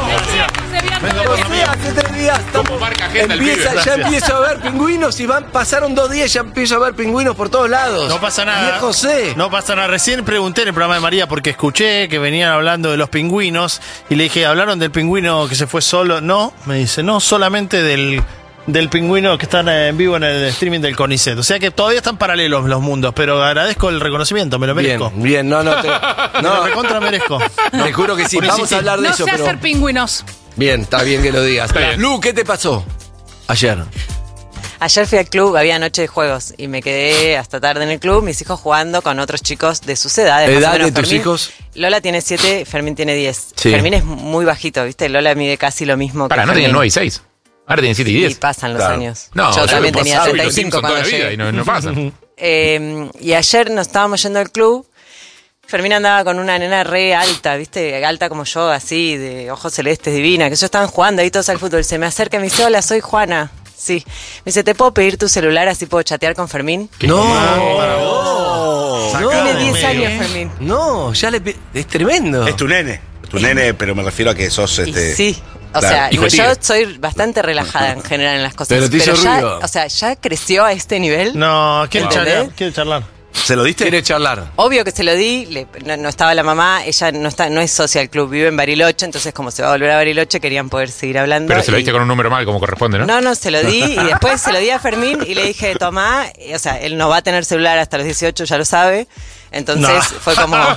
dijo! José, hace 3 días. Como marca agenda el pibe. Ya Gracias. empiezo a ver pingüinos y pasaron 2 días, ya empiezo a ver pingüinos por todos lados. No pasa Y nada. es José. No pasa nada. Recién pregunté en el programa de María porque escuché que venían hablando de los pingüinos y le dije, ¿hablaron del pingüino que se fue solo? No, me dice, no, solamente del pingüino que están en vivo en el streaming del CONICET. O sea que todavía están paralelos los mundos, pero agradezco el reconocimiento, me lo merezco. Bien, no. Me lo recontra merezco. Te juro que sí, Por vamos insistir. a hablar de No eso, sé pero... hacer pingüinos. Bien, está bien que lo digas. Está bien. Lu, ¿qué te pasó ayer? Ayer fui al club, había noche de juegos y me quedé hasta tarde en el club, mis hijos jugando con otros chicos de sus edades. más o ¿Edad menos. de tus Fermín- hijos? Lola tiene 7, Fermín tiene 10. Sí. Fermín es muy bajito, ¿viste? Lola mide casi lo mismo Para, que no Fermín. tenían 9 y 6. Ahora tienen 7 y 10. Y pasan los Claro. años. No, yo también tenía pasaron los 35 Simpsons cuando toda la vida llegué. y no pasan. Y ayer nos estábamos yendo al club. Fermín andaba con una nena re alta, ¿viste? Alta como yo, así, de ojos celestes, divina. Que ellos estaban jugando ahí todos al fútbol. Se me acerca y me dice, hola, soy Juana. Sí. Me dice, ¿te puedo pedir tu celular así puedo chatear con Fermín? Tiene 10 años, Fermín. No, es tremendo. Es tu nene. Es tu nene, pero me refiero a que sos Y este. sí. O Claro, sea, hijo de yo tigre. soy bastante relajada en general en las cosas. Pero te hizo ya, ruido. o sea, ya creció a este nivel. No, quiere ¿Entendés? charlar. Quiere charlar. ¿Se lo diste? Quiere charlar. Obvio que se lo di, no estaba la mamá, ella no es socia del club, vive en Bariloche, entonces como se va a volver a Bariloche querían poder seguir hablando. Pero se lo y- diste con un número mal como corresponde, ¿no? No, se lo di y después se lo di a Fermín y le dije, tomá, o sea, él no va a tener celular hasta los 18, ya lo sabe. Entonces No. fue como... 18.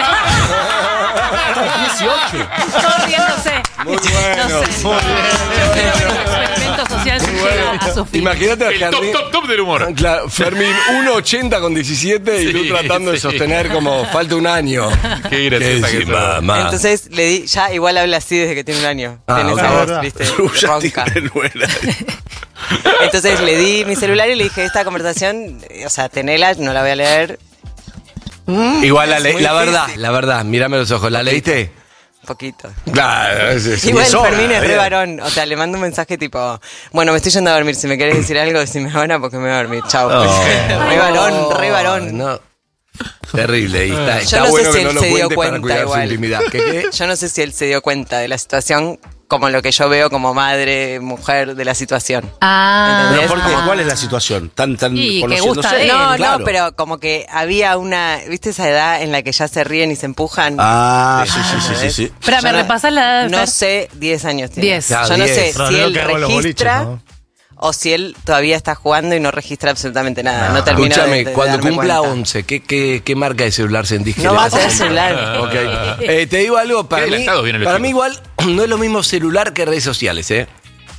Todos riéndose. Muy No bueno. sé. Yo creo que el experimento social se llega a su fin. Imagínate a El top, Fermín. top del humor. Claro, Fermín, 1,80 con 17 y Sí, tú tratando de sí. sostener como falta un año. Qué graciosa que Sí, sos. mamá. Entonces le di, ya igual habla así desde que tiene un año. Ah, Tiene ok. esa verdad. voz, viste, Ya ronca. tiene nuela. Entonces le di mi celular y le dije, esta conversación, o sea, tenela, no la voy a leer Igual Es muy la verdad, mírame los ojos, ¿la leíste? un poquito. Claro, es Igual hora, Fermín es re bien. varón, o sea, le mando un mensaje tipo, bueno, me estoy yendo a dormir, si me querés decir algo, decime ahora porque me voy a dormir, chao. Re varón. No. Terrible, y está, Yo está no sé bueno si que no él lo se dio cuente para cuenta cuidar igual. su intimidad. ¿Qué? Yo no sé si él se dio cuenta de la situación como lo que yo veo como madre, mujer de la situación. Ah. Pero ¿Entendés? ¿por qué? ¿Cuál es la situación? Tan Y que conociéndose. gusta de él. No, Claro. no, pero como que había una, ¿viste esa edad en la que ya se ríen y se empujan? Ah, sí. Espera, ¿me Yo no- repasás la edad de No Fer? sé, 10 años tiene. 10. Ya, Yo no 10. sé Pero si no él que hago en los registra boliches, ¿no? o si él todavía está jugando y no registra absolutamente nada. No termina Escúchame, de cuando darme cumpla cuenta. 11, ¿qué marca de celular sentís que No le va a vas tener comprar? celular. Ok. Te digo algo, para Qué mí adelantados vienen los chicos. igual no es lo mismo celular que redes sociales, ¿eh?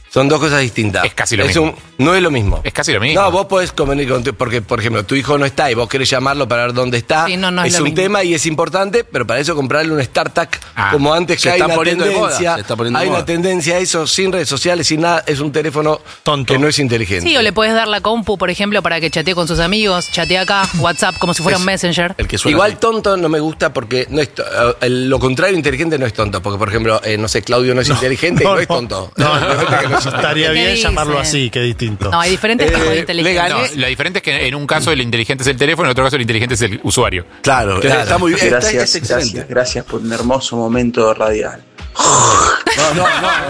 Son dos cosas distintas. Es casi lo mismo. No es lo mismo. Es casi lo mismo. No, vos podés convenir con porque, por ejemplo, tu hijo no está y vos querés llamarlo para ver dónde está. Sí, no es es lo un mismo. tema y es importante, pero para eso comprarle un StarTAC como antes, Se que hay está una poniendo de moda, tendencia. se está poniendo de Hay moda. una tendencia a eso, sin redes sociales, sin nada. Es un teléfono Tonto. que no es inteligente. Sí, o le puedes dar la compu, por ejemplo, para que chatee con sus amigos, chatea acá, WhatsApp, como si fuera un Messenger. El que suena Igual así. tonto no me gusta porque no es lo contrario inteligente no es tonto. Porque, por ejemplo, no sé, Claudio no es inteligente y no es tonto. Estaría ¿Qué bien dice? llamarlo así, que distinto. No, hay diferentes tipos de le inteligencia. gané. No, la diferente es que en un caso el inteligente es el teléfono, en otro caso el inteligente es el usuario. Claro, está muy bien. Gracias, es excelente. gracias por un hermoso momento radial. No.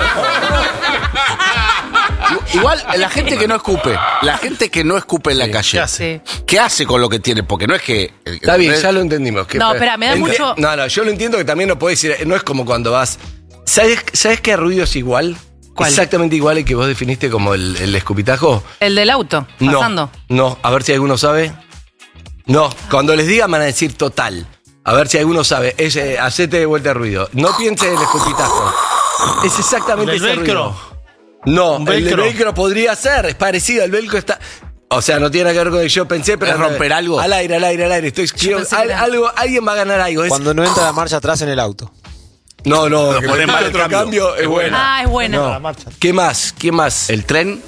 Igual, la gente que no escupe en la calle, ¿qué hace? ¿qué hace con lo que tiene? Porque no es que... Está bien, ya lo entendimos. No, espera, me da mucho- No, yo lo entiendo que también no podés decir, no es como cuando vas... ¿Sabes qué ruido es igual? ¿Cuál? Exactamente igual el que vos definiste como el escupitajo. El del auto, pasando. No, a ver si alguno sabe. No, cuando les diga van a decir total. A ver si alguno sabe. Es hacete de vuelta el ruido. No pienses en el escupitajo. Es exactamente ¿El ese velcro? ruido. No, ¿Un el del velcro? velcro podría ser, es parecido. El velcro está... O sea, no tiene nada que ver con lo que yo pensé, pero... ¿Es romper algo? Al aire. pensé que era- Alguien va a ganar algo. Es- Cuando no entra la marcha atrás en el auto. No, Lo que ponen le mal mete el otro cambio es bueno. Ah, es buena. La marcha. ¿Qué más? ¿Quién más? El tren,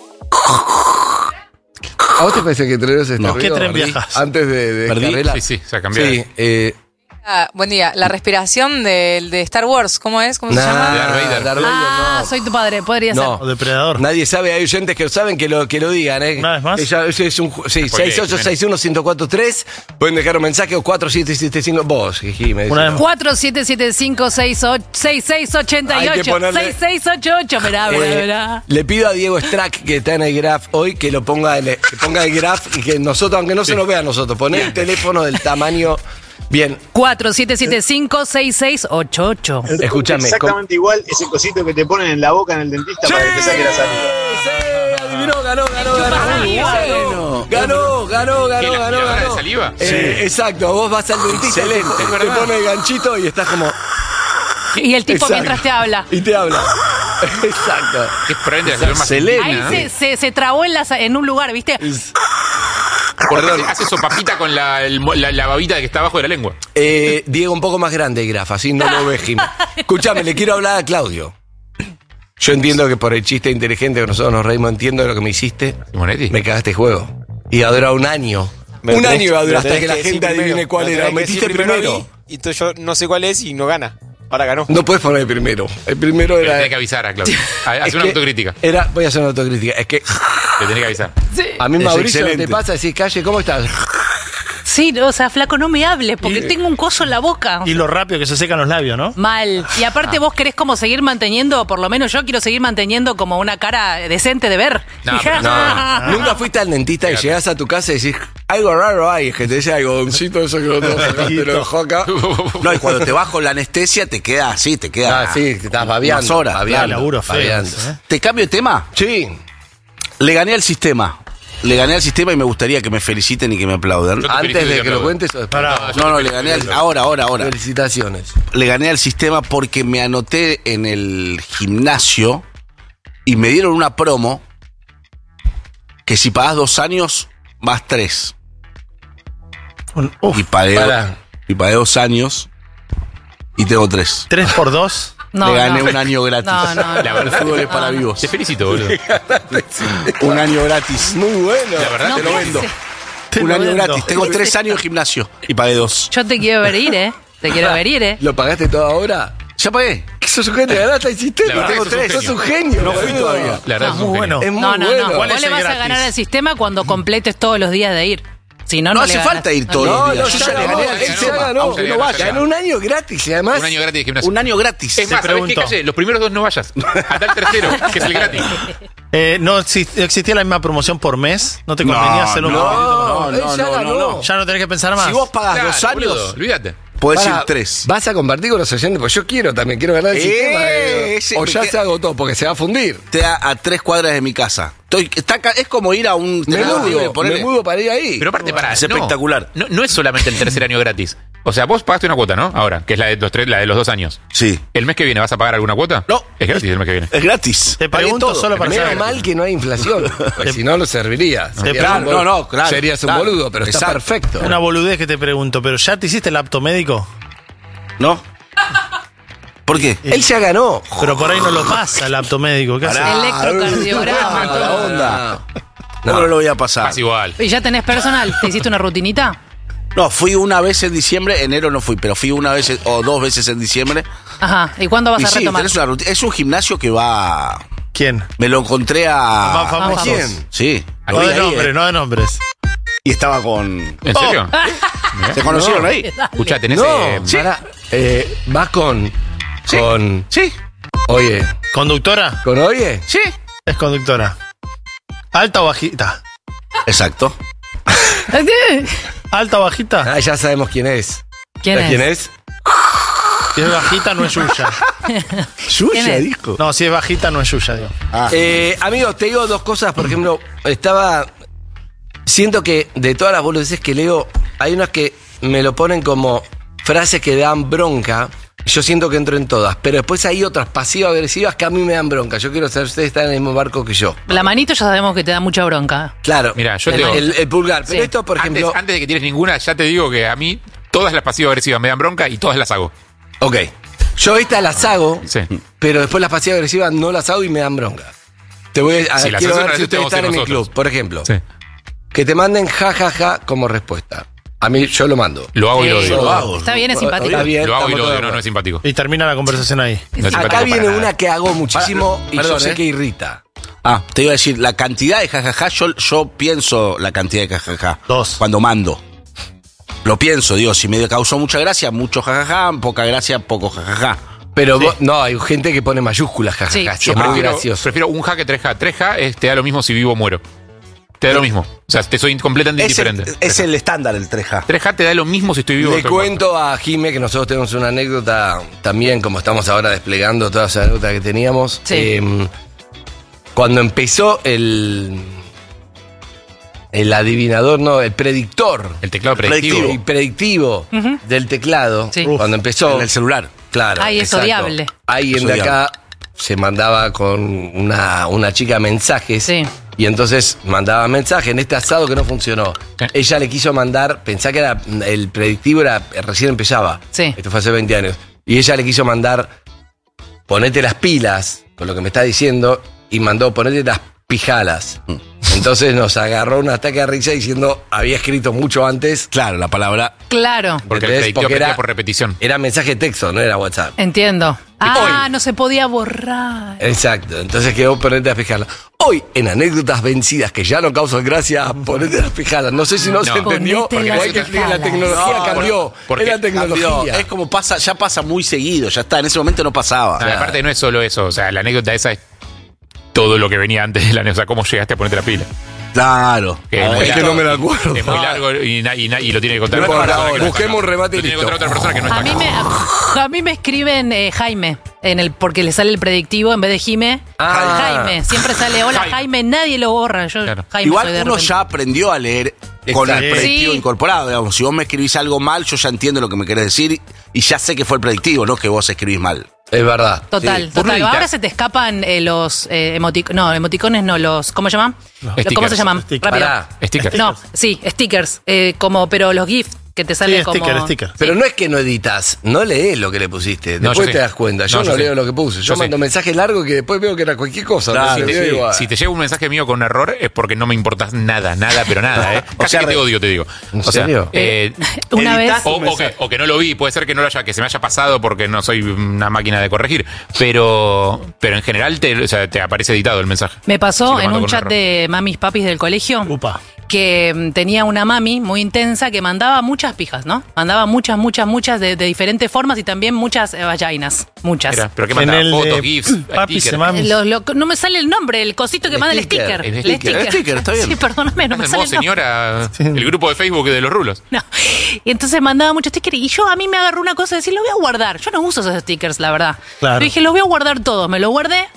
¿A vos te parece que trenes está No. ¿Qué tren viajas? Antes de Perdí. carrera. Sí, se ha cambiado. Sí, Buen día. La respiración de Star Wars, ¿cómo es? ¿Cómo se llama? Darth Vader. Soy tu padre, podría No. O depredador. Nadie sabe, hay oyentes que lo saben, que lo digan, ¿eh? ¿Una vez más? Es un, sí, Spoiler, 6861-1043. Pueden dejar un mensaje o 4775. Vos, Jiménez. Una vez- 4775-6688. Hay que ponerle- 6688. Mirá. Le pido a Diego Strack, que está en el graph hoy, que lo ponga que ponga el graph y que nosotros, aunque no se nos vea a nosotros, poner el teléfono del tamaño. Bien, 4775-6688. escúchame. igual ese cosito que te ponen en la boca en el dentista para que te saque la saliva. Adivinó, ganó. ¿Qué, la aspiradora de saliva? Exacto, vos vas al dentista, Excelente, te pone el ganchito y estás como... Y el tipo Exacto. mientras te habla. Y te habla. Exacto. Es probablemente la salud más Excelente. Ahí se trabó en un lugar, ¿viste? Porque hace sopapita con la babita que está abajo de la lengua. Diego, un poco más grande el graf, así no lo ves, Jim. Escúchame, le quiero hablar a Claudio. Yo entiendo que por el chiste inteligente que nosotros nos reímos, entiendo lo que me hiciste. Simonetti. Me cagaste el juego. Y va a durar un año. Me lo Un tenés- año va a me lo durar hasta tenés que la decir gente primero. adivine cuál Me lo era. tenés que Metiste decir primero. a mí, y yo no sé cuál es y no gana. Ahora ganó. No puedes poner el primero. El primero Pero era... tenés que avisar a Claudio. Es Hacer una que autocrítica. Voy a hacer una autocrítica. Es que Te tenés que avisar. a mí Es Mauricio excelente. te pasa decir, Calle, ¿cómo estás? Sí, o sea, flaco, no me hables porque tengo un coso en la boca. Y lo rápido que se secan los labios, ¿no? Mal. Y aparte vos querés como seguir manteniendo, por lo menos yo quiero seguir manteniendo como una cara decente de ver. No, Y pero Nunca fuiste al dentista y llegás a tu casa y decís, algo raro hay, es que te dice algodoncito, eso que no te sacaste, lo dejó acá. No, y cuando te bajo la anestesia te queda así, te queda... Ah, sí, te estás babeando. unas horas. babeando, laburo feo babeando. ese, ¿eh? ¿Te cambio de tema? Sí. Le gané al sistema. Le gané al sistema y me gustaría que me feliciten y que me aplaudan. Yo te Antes felicito y de te que lo aplaudo. cuentes o después. Pará. No, le gané al... Ahora. Felicitaciones. Le gané al sistema porque me anoté en el gimnasio y me dieron una promo que si pagás 2 años, vas 3. Uf, Y pagué pará. 2 años y tengo 3. 3 por 2. No, Le gané no. un año gratis. No, no, La no. verdad, El fútbol es para vivos. Te felicito, boludo. Un año gratis. Muy bueno. La verdad, No, te lo ¿qué vendo. hace? Un año vendo. gratis. Tengo 3 años de gimnasio y pagué 2. Yo te quiero ver ir, ¿eh? Te quiero ver ir, ¿eh? ¿Lo pagaste todo ahora? Ya pagué. Sos un genio, ganaste el sistema. La verdad Tengo que sos un 3. Sos un genio. genio. No fui boludo. todavía. La verdad No, es un muy genio. bueno. Es muy No, no, bueno. no. ¿Cuál Vos es le el vas a gratis? ganar al sistema cuando completes todos los días de ir. Si no, No le hace ganas. falta ir No, todos No, los días. no, Yo ya ya le ganó. gané al Él sistema, ya ganó. aunque no vaya. Ganó un año gratis y además... Un año gratis de gimnasio. Un año gratis. Es más, ¿sabes qué, pregunto. Calle? Los primeros 2 no vayas. Hasta el tercero, que es el gratis. ¿No existía la misma promoción por mes? ¿No te convenía hacerlo un poquito? él ya ganó. Ya no tenés que pensar más. Si vos pagas Claro, 2 años, boludo, olvídate. podés Pará, ir 3. Vas a compartir con los oyentes, pues yo quiero ganar el sistema. ese O me ya queda- se agotó, porque se va a fundir. Te da a 3 cuadras de mi casa. es como ir a un tenedor libre, ponele. Me mudo para ir ahí. Pero aparte, Es espectacular. No es solamente el tercer año gratis. O sea, vos pagaste una cuota, ¿no? Ahora, que es la de los 2 años. Sí. ¿El mes que viene vas a pagar alguna cuota? No. Es gratis el mes que viene. Es gratis. Te Pagué pregunto todo. solo para Menos saber. mal que no hay inflación. Pues si no, lo serviría. Claro, claro. Serías un Claro. boludo, pero está Exacto. perfecto. Una boludez que te pregunto, pero ¿ya te hiciste el apto médico? ¿No? ¿Por qué? Él ya ganó. Pero por ahí no lo pasa el apto médico. ¿Qué haces? Electrocardiograma. La onda. No. No lo voy a pasar. Pasa igual. ¿Y ya tenés personal? ¿Te hiciste una rutinita? No, fui una vez en diciembre, enero no fui, pero fui una vez o 2 veces en diciembre. Ajá. ¿Y cuándo vas Y a sí, retomar? tenés una rutina. Es un gimnasio que va. ¿Quién? Me lo encontré a. Más famosos. ¿Quién? Sí. No Ahí, de nombres, no de nombres. Y estaba con. ¿En serio? ¿Se conocieron ahí? Escucha, tenés. No, Sí. vas con. Sí. Con. Sí. Oye. ¿Conductora? ¿Con oye? Sí. Es conductora. ¿Alta o bajita? Exacto. ¿Alta o bajita? Ah, ya sabemos quién es. ¿Quién ¿Sabes es? quién es? Si es bajita, no es Yuya. ¿Quién Suya, es? dijo. No, si es bajita, no es Yuya, digo. Amigos, te digo 2 cosas. Por ejemplo, siento que de todas las boludeces que leo, hay unas que me lo ponen como frases que dan bronca. Yo siento que entro en todas, pero después hay otras pasivo-agresivas que a mí me dan bronca. Yo quiero saber si ustedes están en el mismo barco que yo. La manito ya sabemos que te da mucha bronca. Claro. Mira, yo el, te digo- el pulgar. Pero Sí. esto, por ejemplo. Antes de que tires ninguna, ya te digo que a mí todas las pasivas-agresivas me dan bronca y todas las hago. Ok. Yo estas las hago, Sí. pero después las pasivas-agresivas no las hago y me dan bronca. Te voy a Si las quiero haces, ver las si ustedes hacemos están en mi nosotros. club. Por ejemplo, Sí. que te manden jajaja como respuesta. A mí yo lo mando. Lo hago y lo Sí. odio. Lo hago. Está bien, es simpático. Está bien, Lo hago y estamos lo todos odio, de no es simpático. Y termina la conversación ahí. No es simpático Acá para viene nada. una que hago muchísimo y Perdón, yo sé ¿eh? que irrita. Te iba a decir, la cantidad de jajaja, yo pienso la cantidad de jajaja. 2. Cuando mando. Lo pienso, digo, si me causó mucha gracia, mucho jajaja, poca gracia, poco jajaja. Pero no, hay gente que pone mayúsculas jajaja. Sí. Yo es muy prefiero, gracioso. prefiero un ja que 3J. 3J te da lo mismo si vivo o muero. Te da lo mismo. O sea, te soy completamente indiferente. Es el estándar, el 3J. 3J te da lo mismo si estoy vivo o Le estoy muerto. cuento a Jime que nosotros tenemos una anécdota también, como estamos ahora desplegando todas las anécdotas que teníamos. Sí. Cuando empezó el adivinador, no, el predictor. El teclado predictivo. El predictivo del teclado. Sí. Cuando empezó. En el celular. Claro. Ay, es exacto. odiable. Alguien de acá se mandaba con una chica mensajes. Sí. Y entonces mandaba mensajes en este asado que no funcionó. Ella le quiso mandar, pensá que era el predictivo recién empezaba. Sí. Esto fue hace 20 años. Y ella le quiso mandar, ponete las pilas con lo que me está diciendo, y mandó, ponete las pijalas. Entonces nos agarró un ataque de risa diciendo, había escrito mucho antes. Claro, la palabra. Claro. Porque el ¿Entendés? predictivo Porque aprendía por repetición. Era mensaje de texto, no era WhatsApp. Entiendo. Ah, no se podía borrar. Exacto, entonces quedó ponete las pijalas. Hoy, en anécdotas vencidas que ya no causan gracia, ponete las pijalas. No sé si no, No. se entendió, Ponete porque las hay que explicar, la pijalas. tecnología No, cambió. porque Era tecnología. Cambió. Es como pasa, ya pasa muy seguido, ya está. En ese momento no pasaba. No, aparte no es solo eso. O sea, la anécdota esa es todo lo que venía antes de la anécdota. O sea, cómo llegaste a ponerte la pila. Claro. Que A es muy ver, es que largo. no me la acuerdo. Es muy largo y lo tiene que contar No otra importa, persona que no está busquemos acá. un remate y Lo tiene que listo. contar otra persona que no está acá. A mí me escriben Jaime, porque le sale el predictivo en vez de Jime. Ah. Jaime, siempre sale, hola Jaime, nadie lo borra. Yo, Claro. Jaime, soy Igual de uno repente. ya aprendió a leer con el Exacto. predictivo Sí. incorporado. Digamos. Si vos me escribís algo mal, yo ya entiendo lo que me querés decir y ya sé que fue el predictivo, no que vos escribís mal. Es verdad. Total, Sí. total. Burlita. Ahora se te escapan los emoticones, no, los, ¿cómo se llaman? ¿Cómo Stickers. se llaman? Stickers. Rápido. Pará. Stickers. No, sí, stickers, pero los GIF que te salen Sí, como... sticker. Pero no es que no editas, no lees lo que le pusiste. No, Después yo te sí. das cuenta. Yo No, no, yo leo sí. lo que puse. Yo Yo mando sí. mensajes largos que después veo que era cualquier cosa. Claro, no sé, sí, veo sí. igual. Si te llega un mensaje mío con un error es porque no me importas nada, pero nada, ¿eh? Casi sea, que te odio, te digo. ¿En O sea, serio? Una vez... o que no lo vi, puede ser que no lo haya, que se me haya pasado porque no soy una máquina de corregir, pero en general te aparece editado el mensaje. Me Si pasó lo en mando un con chat error. de mamis papis del colegio Upa. que tenía una mami muy intensa que mandaba muchas pijas, ¿no? Mandaba muchas de diferentes formas y también muchas vaginas. Muchas. Mira, pero que En mandaba el fotos, de GIFs, Papi stickers. se mami. No me sale el nombre, el cosito que El manda el sticker, sticker. el El sticker. El sticker, está bien. Sí, perdóname, no me Es sale el el nombre. señora, el grupo de Facebook de los rulos. No. Y entonces mandaba muchos stickers y a mí me agarró una cosa de decir, lo voy a guardar. Yo no uso esos stickers, la verdad. Claro. Yo dije, los voy a guardar todos. Me lo guardé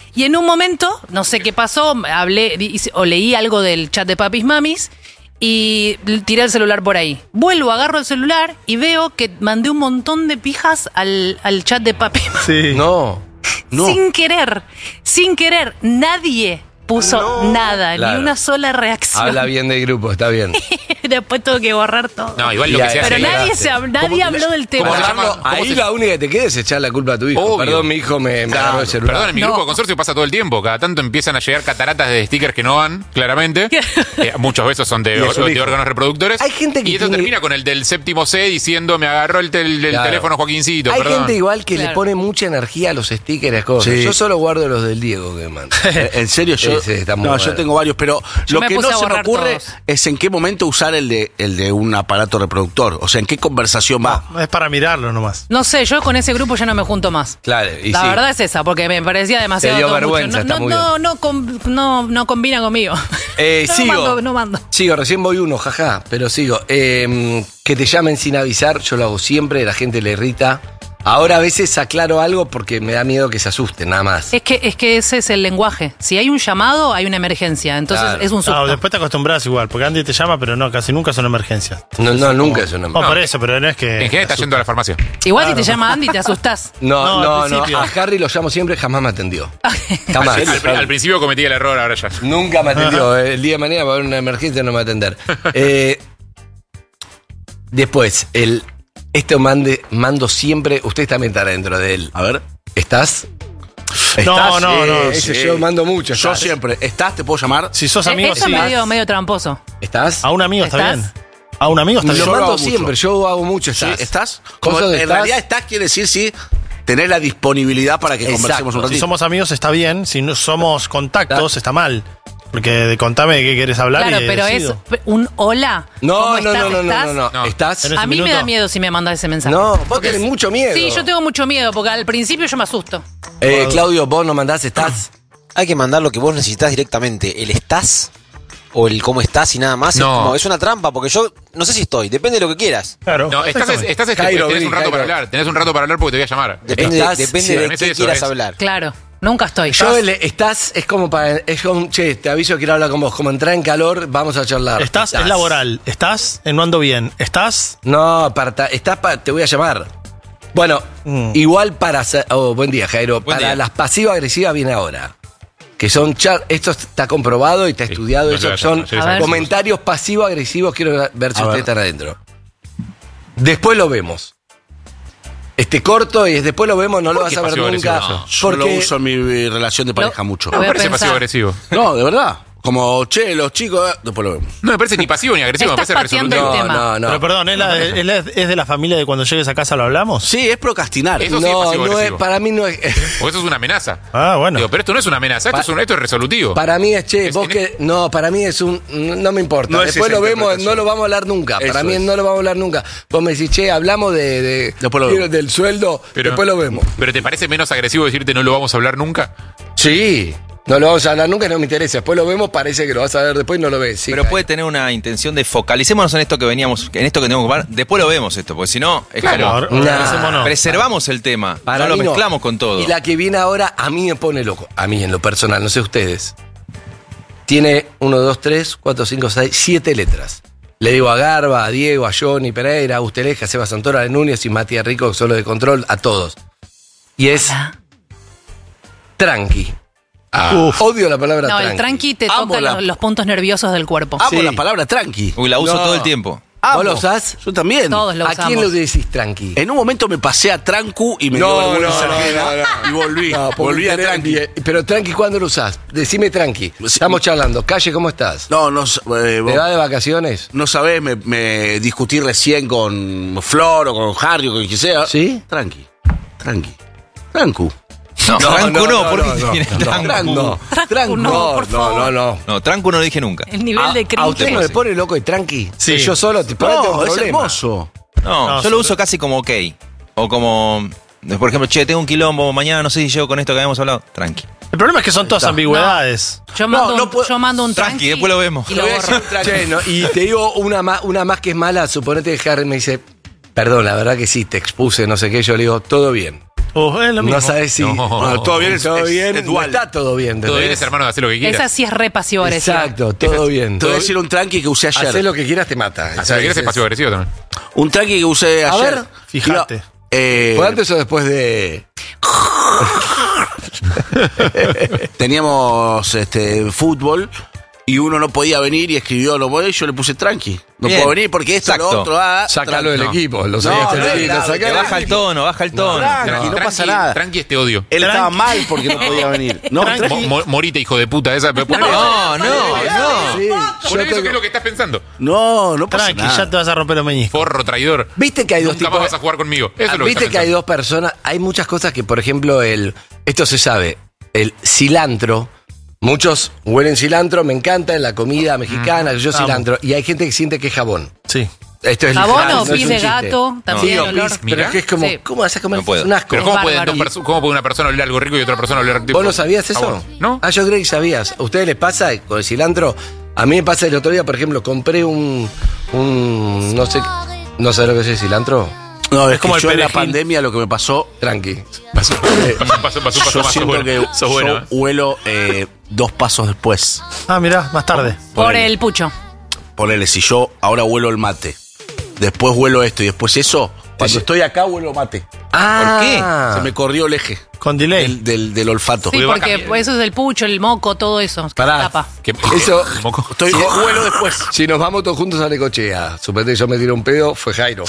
Y en un momento, no sé qué pasó, o leí algo del chat de papis mamis y tiré el celular por ahí. Vuelvo, agarro el celular y veo que mandé un montón de pijas al chat de papis mamis. Sí. No. Sin querer, nadie puso nada, Claro. ni una sola reacción. Habla bien del grupo, está bien. Después tuve que borrar todo. No, igual lo que se hace. Pero nadie habló del tema. Ahí la única que te queda es echar la culpa a tu hijo. Obvio. Perdón, mi hijo me agarró el celular. Perdón, en mi grupo de consorcio pasa todo el tiempo. Cada tanto empiezan a llegar cataratas de stickers que no van, claramente. Muchos de esos son de órganos reproductores. Hay gente que y esto tiene- termina con el del séptimo C diciendo me agarró el Claro. teléfono Joaquincito. Hay perdón. gente igual que le pone mucha energía a los stickers, cosas. Sí. Yo solo guardo los del Diego que manda. En serio, yo. Ese está muy No, bueno. yo tengo varios, pero Yo lo me que puse no a se me borrar ocurre todos. es en qué momento usar el de un aparato reproductor. O sea, en qué conversación va. Es para mirarlo nomás. No sé, yo con ese grupo ya no me junto más. Claro, y La sí. verdad es esa, porque me parecía demasiado. Te dio todo vergüenza, mucho. está muy No combina conmigo. Sigo. No mando. Sigo, recién voy uno, jaja, pero sigo. Que te llamen sin avisar, yo lo hago siempre, la gente le irrita. Ahora a veces aclaro algo porque me da miedo que se asusten, nada más. Es que ese es el lenguaje. Si hay un llamado, hay una emergencia. Entonces Claro. es un susto. No, después te acostumbras igual, porque Andy te llama, pero no, casi nunca son emergencias. No, nunca es una No, por eso, pero no es que. En general está yendo a la farmacia. Igual Claro. si te llama Andy, te asustás. No, al principio. a Harry lo llamo siempre, jamás me atendió. Jamás. Al principio cometí el error, ahora ya. Nunca me atendió. El día de mañana va a haber una emergencia, no me va a atender. Después, mando siempre. Usted también está dentro de él. A ver. ¿Estás? No, ¿Estás? no, no. Ese yo mando mucho. Yo ¿estás? siempre. ¿Estás? ¿Te puedo llamar? Si sos amigo, Eso sí. es medio tramposo. ¿Estás? A un amigo está ¿Estás? bien. A un amigo está Lo bien. Yo lo mando hago mucho. siempre, yo hago mucho. Sí, ¿Estás? ¿estás? Como Coso de en estás. realidad estás quiere decir sí. Tenés la disponibilidad para que Exacto. conversemos un ratito. Si somos amigos está bien, si no somos contactos está mal. Porque contame de qué quieres hablar Claro, y pero decido. es un hola. No, ¿Cómo no, estás? no, no, ¿Estás? no, no, No. ¿Estás? ¿Tenés A un mí me minuto? da miedo si me mandas ese mensaje. No, vos tenés mucho miedo. Sí, yo tengo mucho miedo porque al principio yo me asusto. Claudio, vos no mandás, ¿estás? Hay que mandar lo que vos necesitas directamente. El estás o el cómo estás y nada más. No. Es una trampa, porque yo no sé si estoy. Depende de lo que quieras. Claro. No, exactamente. tenés vení, un rato Jairo. para hablar. Tenés un rato para hablar porque te voy a llamar. Depende, Estás- depende sí, de es qué eso, quieras es. hablar. Claro, nunca estoy. Yo estás, es como che, te aviso que quiero hablar con vos. Como entrar en calor, vamos a charlar. Estás, es laboral. Estás, no ando bien. Estás. No, te voy a llamar. Bueno, igual para hacer. Oh, buen día, Jairo. Buen para día. las pasivas-agresivas viene ahora. Que son esto está comprobado y está estudiado. lo Eso sé, son sí, A ver. comentarios pasivos-agresivos. Quiero ver si A ustedes ver. están adentro. Después lo vemos. Corto y después lo vemos, no lo ¿Por vas qué a ver pasivo-agresivo? nunca. No, Yo lo Porque uso en mi relación de pareja mucho. Lo No voy me a parece pensar. pasivo-agresivo. No, de verdad. Como, che, los chicos, después lo vemos. No me parece ni pasivo ni agresivo, me Estás parece pateando resolutivo. el tema. no. Pero perdón, ¿es de la familia de cuando llegues a casa lo hablamos? Sí, es procrastinar. Eso sí es No, pasivo-agresivo. para mí no es. O eso es una amenaza. Ah, bueno. Digo, pero esto no es una amenaza, esto es resolutivo. Para mí es, che, Es- vos en- que. No, para mí es un. No me importa. No es Después esa lo vemos, interpretación. no lo vamos a hablar nunca. Eso Para mí es. no lo vamos a hablar nunca. Vos me decís, che, hablamos de Después lo vemos. del sueldo, después lo vemos. Pero ¿te parece menos agresivo decirte no lo vamos a hablar nunca? Sí. No lo vamos a hablar nunca, no me interesa. Después lo vemos, parece que lo vas a ver después y no lo ves. Sí, Pero puede tener una intención de focalicémonos en esto que veníamos, en esto que tenemos que hablar. Después lo vemos esto, porque si no, es Claro, como. organicémonos. Preservamos el tema, Para no lo mí no. mezclamos con todo. Y la que viene ahora a mí me pone loco. A mí en lo personal, no sé ustedes. Tiene 1, 2, 3, 4, 5, 6, 7 letras. Le digo a Garba, a Diego, a Johnny Pereira, a Agusteleja, a Seba Santoro, a Núñez y Matías Rico, solo de control, a todos. Y es tranqui. Odio la palabra No, tranqui. el tranqui te Amo toca la- los puntos nerviosos del cuerpo. Amo la palabra tranqui. Uy, la uso No. todo el tiempo. ¿Vos lo usás? Yo también. Todos lo ¿A usamos. quién lo decís tranqui? En un momento me pasé a Trancu y me dio vergüenza ajena y volví. No, porque volví a tenés- Tranqui. Pero tranqui, ¿cuándo lo usás? Decime tranqui. Estamos charlando. Calle, ¿cómo estás? No, ¿Te vas de vacaciones? no sabés, me discutí recién con Flor o con Harry o con quien sea. ¿Sí? Tranqui. Trancu. No, Trancu no, ¿por qué no, tiene no, Trancu? Trancu no, por favor. no. No, Trancu no lo dije nunca. El nivel de ¿A cringe. usted no le pone loco y tranqui? Sí. Que yo solo te pongo un No, es problema. hermoso. No, No, yo lo uso casi como ok. O como, por ejemplo, che, tengo un quilombo, mañana no sé si llego con esto que habíamos hablado. Tranqui. El problema es que son todas ambigüedades. Yo mando, no puedo- yo mando un Tranqui, tranqui. después lo vemos. Y lo borro. Che, no, y te digo una más que es mala. Suponete que Harry me dice, perdón, la verdad que sí, te expuse, no sé qué. Yo le digo, todo bien. Es lo mismo. No sabes si. Bueno, todo bien, todo bien. es dual. Está todo bien. Todo bien es hermano de hacer lo que quieras. Esa sí es re pasivo-agresiva. Exacto, todo bien. Te voy a decir un tranqui que usé ayer. Hacer lo que quieras te mata. Hacer lo que quieras es pasivo agresivo también. Un tranqui que usé A ayer. ver, fíjate. ¿Fue antes o después de.? Teníamos fútbol y uno no podía venir y escribió no podés, yo le puse tranqui. No Bien. puedo venir porque esto, Exacto. lo otro, Sácalo del equipo. Lo sabías Te baja el tono, baja el tono. Tranqui, no pasa nada. Tranqui, te odio. Él estaba mal porque no podía venir. No, tranqui. Morite, hijo de puta. Esa, No. Sí, Poner eso que es lo que estás pensando. no pasa Tranqui, nada. ya te vas a romper los meñiscos. Forro, traidor. Viste que hay dos Nunca tipos. más vas a jugar conmigo. Eso es lo que Viste estás que hay pensando. dos personas. Hay muchas cosas que, por ejemplo, esto se sabe. El cilantro. Muchos huelen cilantro, me encanta en la comida mexicana, yo cilantro. Y hay gente que siente que es jabón. Sí. Esto es Jabón literal, o no es pis un de chiste. gato, también Sí, o el olor. pis, pero es que es como, Sí. ¿cómo vas a comer? No puedo. Es un asco. Pero Es ¿cómo bárbaro. puede una persona oler algo rico y otra persona oler tipo? ¿Vos no sabías eso? jabón? ¿No? Ah, yo creí que sabías. ¿A ustedes les pasa con el cilantro? A mí me pasa el otro día, por ejemplo, compré un no sé lo que es el cilantro. No, es como como el yo en la perejil. pandemia lo que me pasó, Tranqui. Pasó yo más. siento que Sos bueno. yo huelo 2 pasos después. Ah, mirá, más tarde. Por el pucho. Ponele, si yo ahora huelo el mate, después huelo esto y después eso, cuando estoy acá huelo mate. Ah, Se me corrió el eje Con delay. del olfato. Sí, porque eso es el pucho, el moco, todo eso. que Pará. tapa. Eso, huelo después. si nos vamos todos juntos a Necochea, suponete que yo me tiro un pedo, fue Jairo.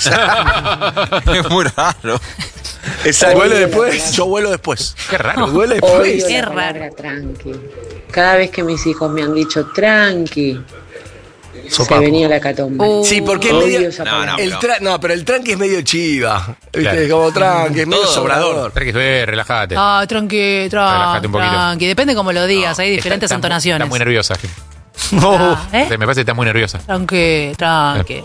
Es muy raro. ¿Huele después? Yo huelo después. Qué raro. ¿Huele después? Qué la raro. palabra tranqui. Cada vez que mis hijos me han dicho tranqui, Sopapo. se venía la catombe. Sí, porque Odio es medio. esa No, palabra. No, pero el tranqui es medio chiva. ¿Viste? Claro. Como tranqui, es medio Todo. sobrador. Tranqui, relájate. Ah, tranqui, Relájate un poquito. tranqui. Depende cómo lo digas, hay diferentes Está entonaciones. muy nerviosa. ¿Eh? Me parece que está muy nerviosa. Tranqui, tranqui.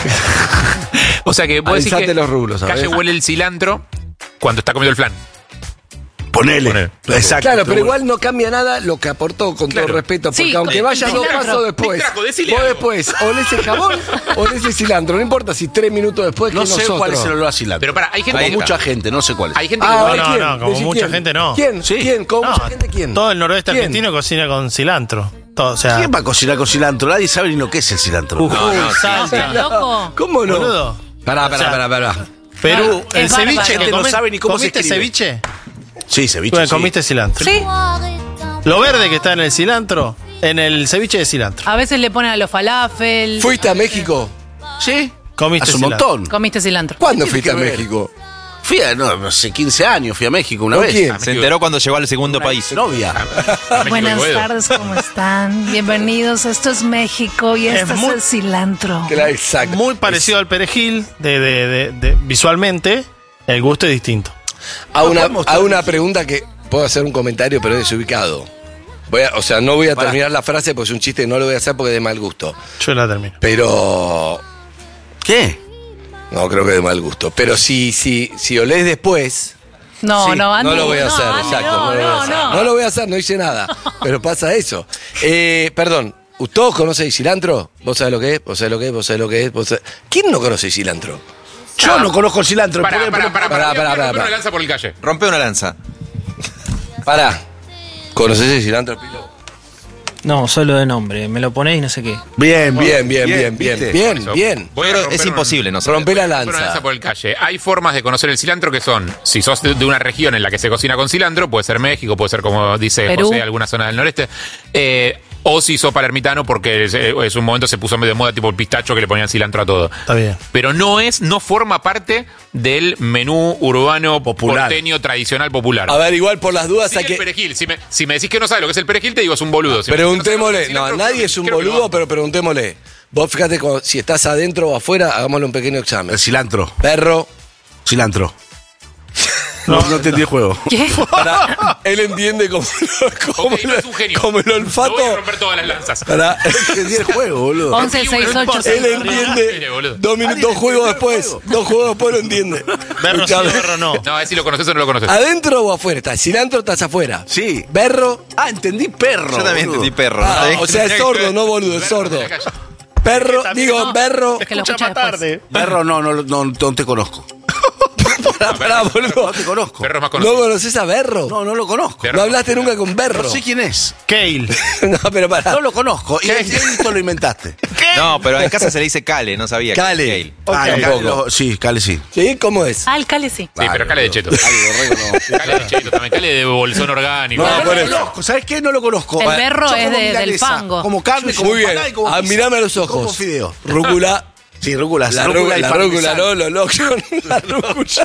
O sea que vos decís Alisate que los rulos, ¿sabes? Calle huele el cilantro cuando está comiendo el flan. Ponele. Exacto. Claro, pero igual no cambia nada lo que aportó, con todo respeto, porque Sí, aunque con- vayas dos cilantro. pasos después, Distrajo, decile vos algo. después olés el jabón, olés el cilantro, no importa si 3 minutos después No que sé nosotros. cuál es el olor a cilantro. Pero para, hay gente Como que mucha gente, no sé cuál es. Hay gente que Ah, huele- no, ¿quién? no, como Decí mucha quién. gente no. ¿Quién? Sí. ¿Quién? ¿Cómo No, mucha gente quién? todo el noroeste ¿Quién? argentino cocina con cilantro. Todo, o sea, ¿Quién va a cocinar con cilantro? Nadie sabe ni lo que es el cilantro. Jujuy, ¿Estás Salta, loco? ¿Cómo no? boludo. Pará. Perú, Es el ceviche bárbaro. que No sabe ni cómo se ¿comiste escribe. ceviche? Sí, ceviche. Bueno, sí. comiste cilantro. Sí, Lo verde que está en el cilantro, en el ceviche de cilantro. a veces le ponen a los falafel. ¿Fuiste a México? Sí. Comiste Hace un cilantro. montón. Comiste cilantro. ¿Cuándo ¿Qué fuiste a tiene que ver? México? Fui a, no, hace 15 años fui a México una ¿Con vez. quién? Se enteró cuando llegó al segundo país. Novia. Buenas tardes, ¿cómo están? Bienvenidos, esto es México y Es esto es muy- el cilantro. Exacto. Muy parecido al perejil, visualmente, el gusto es distinto. Hago una pregunta que puedo hacer un comentario, pero es desubicado. No voy a terminar la frase porque es un chiste, no lo voy a hacer porque es de mal gusto. Yo la termino. Pero. ¿Qué? No, creo que de mal gusto. Pero si olés después. No, sí, no, Andy. no lo voy a no, hacer, Andy, exacto. no, No, lo voy a hacer. no. No lo voy a hacer, no hice nada. Pero pasa eso. Perdón, ¿todos conocen el cilantro? ¿Vos sabés lo que es? ¿Vos sabés lo que es? ¿Vos sabés lo que es? ¿Quién no conoce el cilantro? Yo no conozco el cilantro. Pará, Pará. una lanza por el calle. Rompe una lanza. Pará. ¿Conoces el cilantro, Pilo? No, solo de nombre. Me lo ponés y no sé qué. Bien. ¿viste? Bien. Voy a Pero romper es imposible, no sé. Rompe la Romper una lanza lanza. por el calle. Hay formas de conocer el cilantro que son, si sos de una región en la que se cocina con cilantro, puede ser México, puede ser como dice Perú. José, alguna zona del noreste, o si sos palermitano porque es un momento se puso medio de moda tipo el pistacho que le ponían cilantro a todo. Está bien. Pero no forma parte del menú urbano Popular. porteño tradicional popular. A ver, igual por las dudas Sí, hay el que. perejil. Si me decís que no sabes lo que es el perejil, te digo es un boludo. Si me decís que no sabes lo que Preguntémosle. es el No, cilantro, nadie es un creo que boludo, no. pero preguntémosle. Vos fíjate si estás adentro o afuera, hagámosle un pequeño examen. El cilantro. Perro. Cilantro. No entendí el juego. ¿Qué? Él entiende como Ok, no es un genio. el No olfato. voy a romper todas las lanzas. Entendí el juego, boludo. 11, 6, 8, Él 6. entiende. boludo. 2 juegos después. 2 juegos después lo entiende. Berro sí, Escuchame. berro no. No, a ver si lo conoces o no lo conoces. ¿Adentro o afuera? ¿Estás cilantro o estás afuera? Sí. Berro. Ah, entendí perro. Yo también boludo. entendí perro. Ah, ¿no? o sea, es sordo, no boludo, es sordo. Perro, También digo, no. berro. Que lo Escucha escucha más después. tarde. Perro no te conozco. Pará, boludo. No te conozco. Berro es más ¿No conocido. conoces a Berro? No lo conozco. Berro. No hablaste nunca con Berro. No sé quién es. Kale. No, pero pará. No lo conozco. Y esto lo inventaste. No, pero en casa se le dice Cale, no sabía. que Cale. era Kale. Ah, Ok. Cale sí, Cale sí. ¿Sí? ¿Cómo es? Ah, el Cale sí. Sí, pero Cale de Cheto. Cale de Cheto también. Cale de bolsón orgánico. No, por lo eso. conozco. ¿Sabes qué? No lo conozco. El berro Yo es como del milanesa, fango. Como carne, como Muy bien. empanada y como pizza. Mirame a los Como ojos. fideo. Rúcula. Sí, rúcula. La rúcula y rúcula, parmesano. no, lo loco. La rúcula.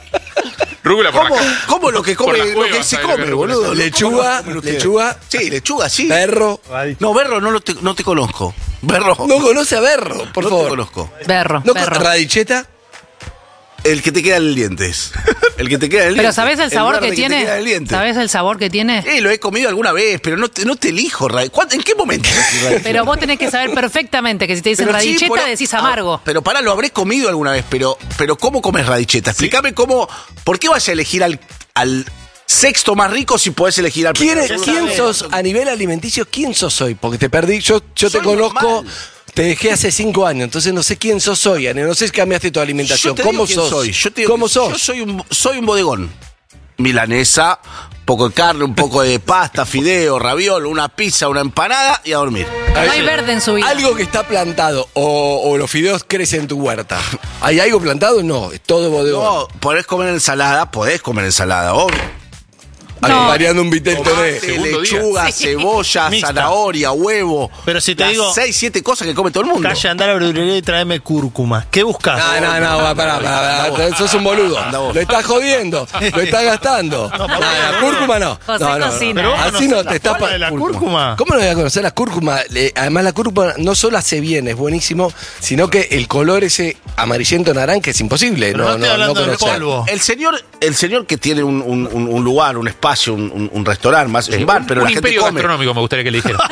Rúcula por ¿Cómo, la ca- ¿Cómo lo que come, por las lo que cuevas, se ¿sabes? come, Rúcula. boludo? Lechuga, ¿Cómo lo comen ustedes? lechuga. Sí, lechuga, sí. Berro. No, Berro no te conozco. Berro. No conoce a Berro, por no favor. te conozco. Berro, ¿No berro. Radicheta? El que te queda en el diente es. El que te queda en el diente. Pero ¿sabés el sabor verde que tiene? te queda en el diente. ¿Sabés el sabor que tiene? Lo he comido alguna vez, pero no te elijo. ¿En qué momento? Pero vos tenés que saber perfectamente que si te dicen Pero sí, radicheta decís amargo. Pero pará, lo habré comido alguna vez, pero ¿cómo comes radicheta? Explícame cómo. ¿Por qué vas a elegir al sexto más rico si podés elegir al ¿Quién primero? sos a nivel alimenticio? ¿Quién sos hoy? Porque te perdí. Yo te Soy conozco. normal. Te dejé hace 5 años, entonces no sé quién sos hoy, Ani. No sé si cambiaste tu alimentación. Yo te ¿Cómo digo quién sos? soy. Yo te digo ¿Cómo que sos? Yo soy un bodegón. Milanesa, un poco de carne, un poco de pasta, fideo, raviol, una pizza, una empanada y a dormir. No hay verde en su vida. Algo que está plantado o los fideos crecen en tu huerta. ¿Hay algo plantado? No, es todo bodegón. No, podés comer ensalada, obvio. Variando un vitel toné. Tomate, lechuga, cebolla, Mixta. zanahoria, huevo. Pero si te Las digo- 6, 7 cosas que come todo el mundo. Calle, andá a la verdulería y tráeme cúrcuma. ¿Qué buscas? No, pará. Sos un boludo. Lo estás jodiendo. Lo estás gastando. La cúrcuma no. José cocina. Pero vos Así conocés no la te estás cola de la cúrcuma. ¿Cómo no voy a conocer la cúrcuma? Además, la cúrcuma no solo hace bien, es buenísimo, sino que el color ese amarillento naranja es imposible. Pero no estoy hablando del conocer. polvo. El señor que tiene un lugar, un espacio, un restaurante, más un bar, pero un la gente imperio come. gastronómico me gustaría que le dijera.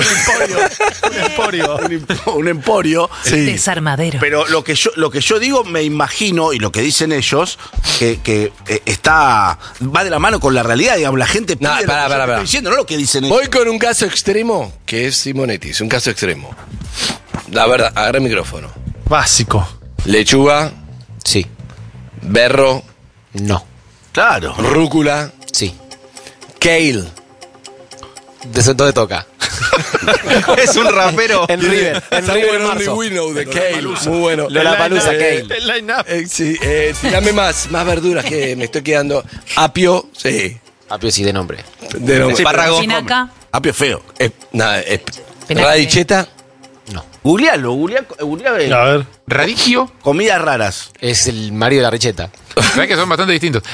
Un emporio. Desarmadero. Pero lo que yo digo, me imagino, y lo que dicen ellos, que va de la mano con la realidad, digamos, la gente pide lo que yo te estoy diciendo, no lo que dicen ellos. Voy con un caso extremo, que es Simonetti, es un caso extremo. La verdad, agarra el micrófono. Básico. Lechuga. Sí. Berro. No. Claro. Rúcula. Sí. Kale. De eso todo toca. Es un rapero. En River. En River en Only marzo. We Know de Kale. Muy bueno. Lollapalooza, Eh, Kale. El line-up. Sí, tirame más verduras que me estoy quedando. Apio, sí. Apio sí de nombre. De nombre. Espárrago. Espinaca. Apio feo. Espinaca. Radicheta. Googlealo, googlea A ver. Radicchio. comidas raras. Es el Mario de la Richeta. Sabés que son bastante distintos.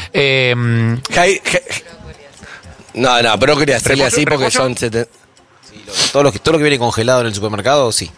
No, pero no quería hacerle así porque repollo. son 70. Todo lo que viene congelado en el supermercado, sí.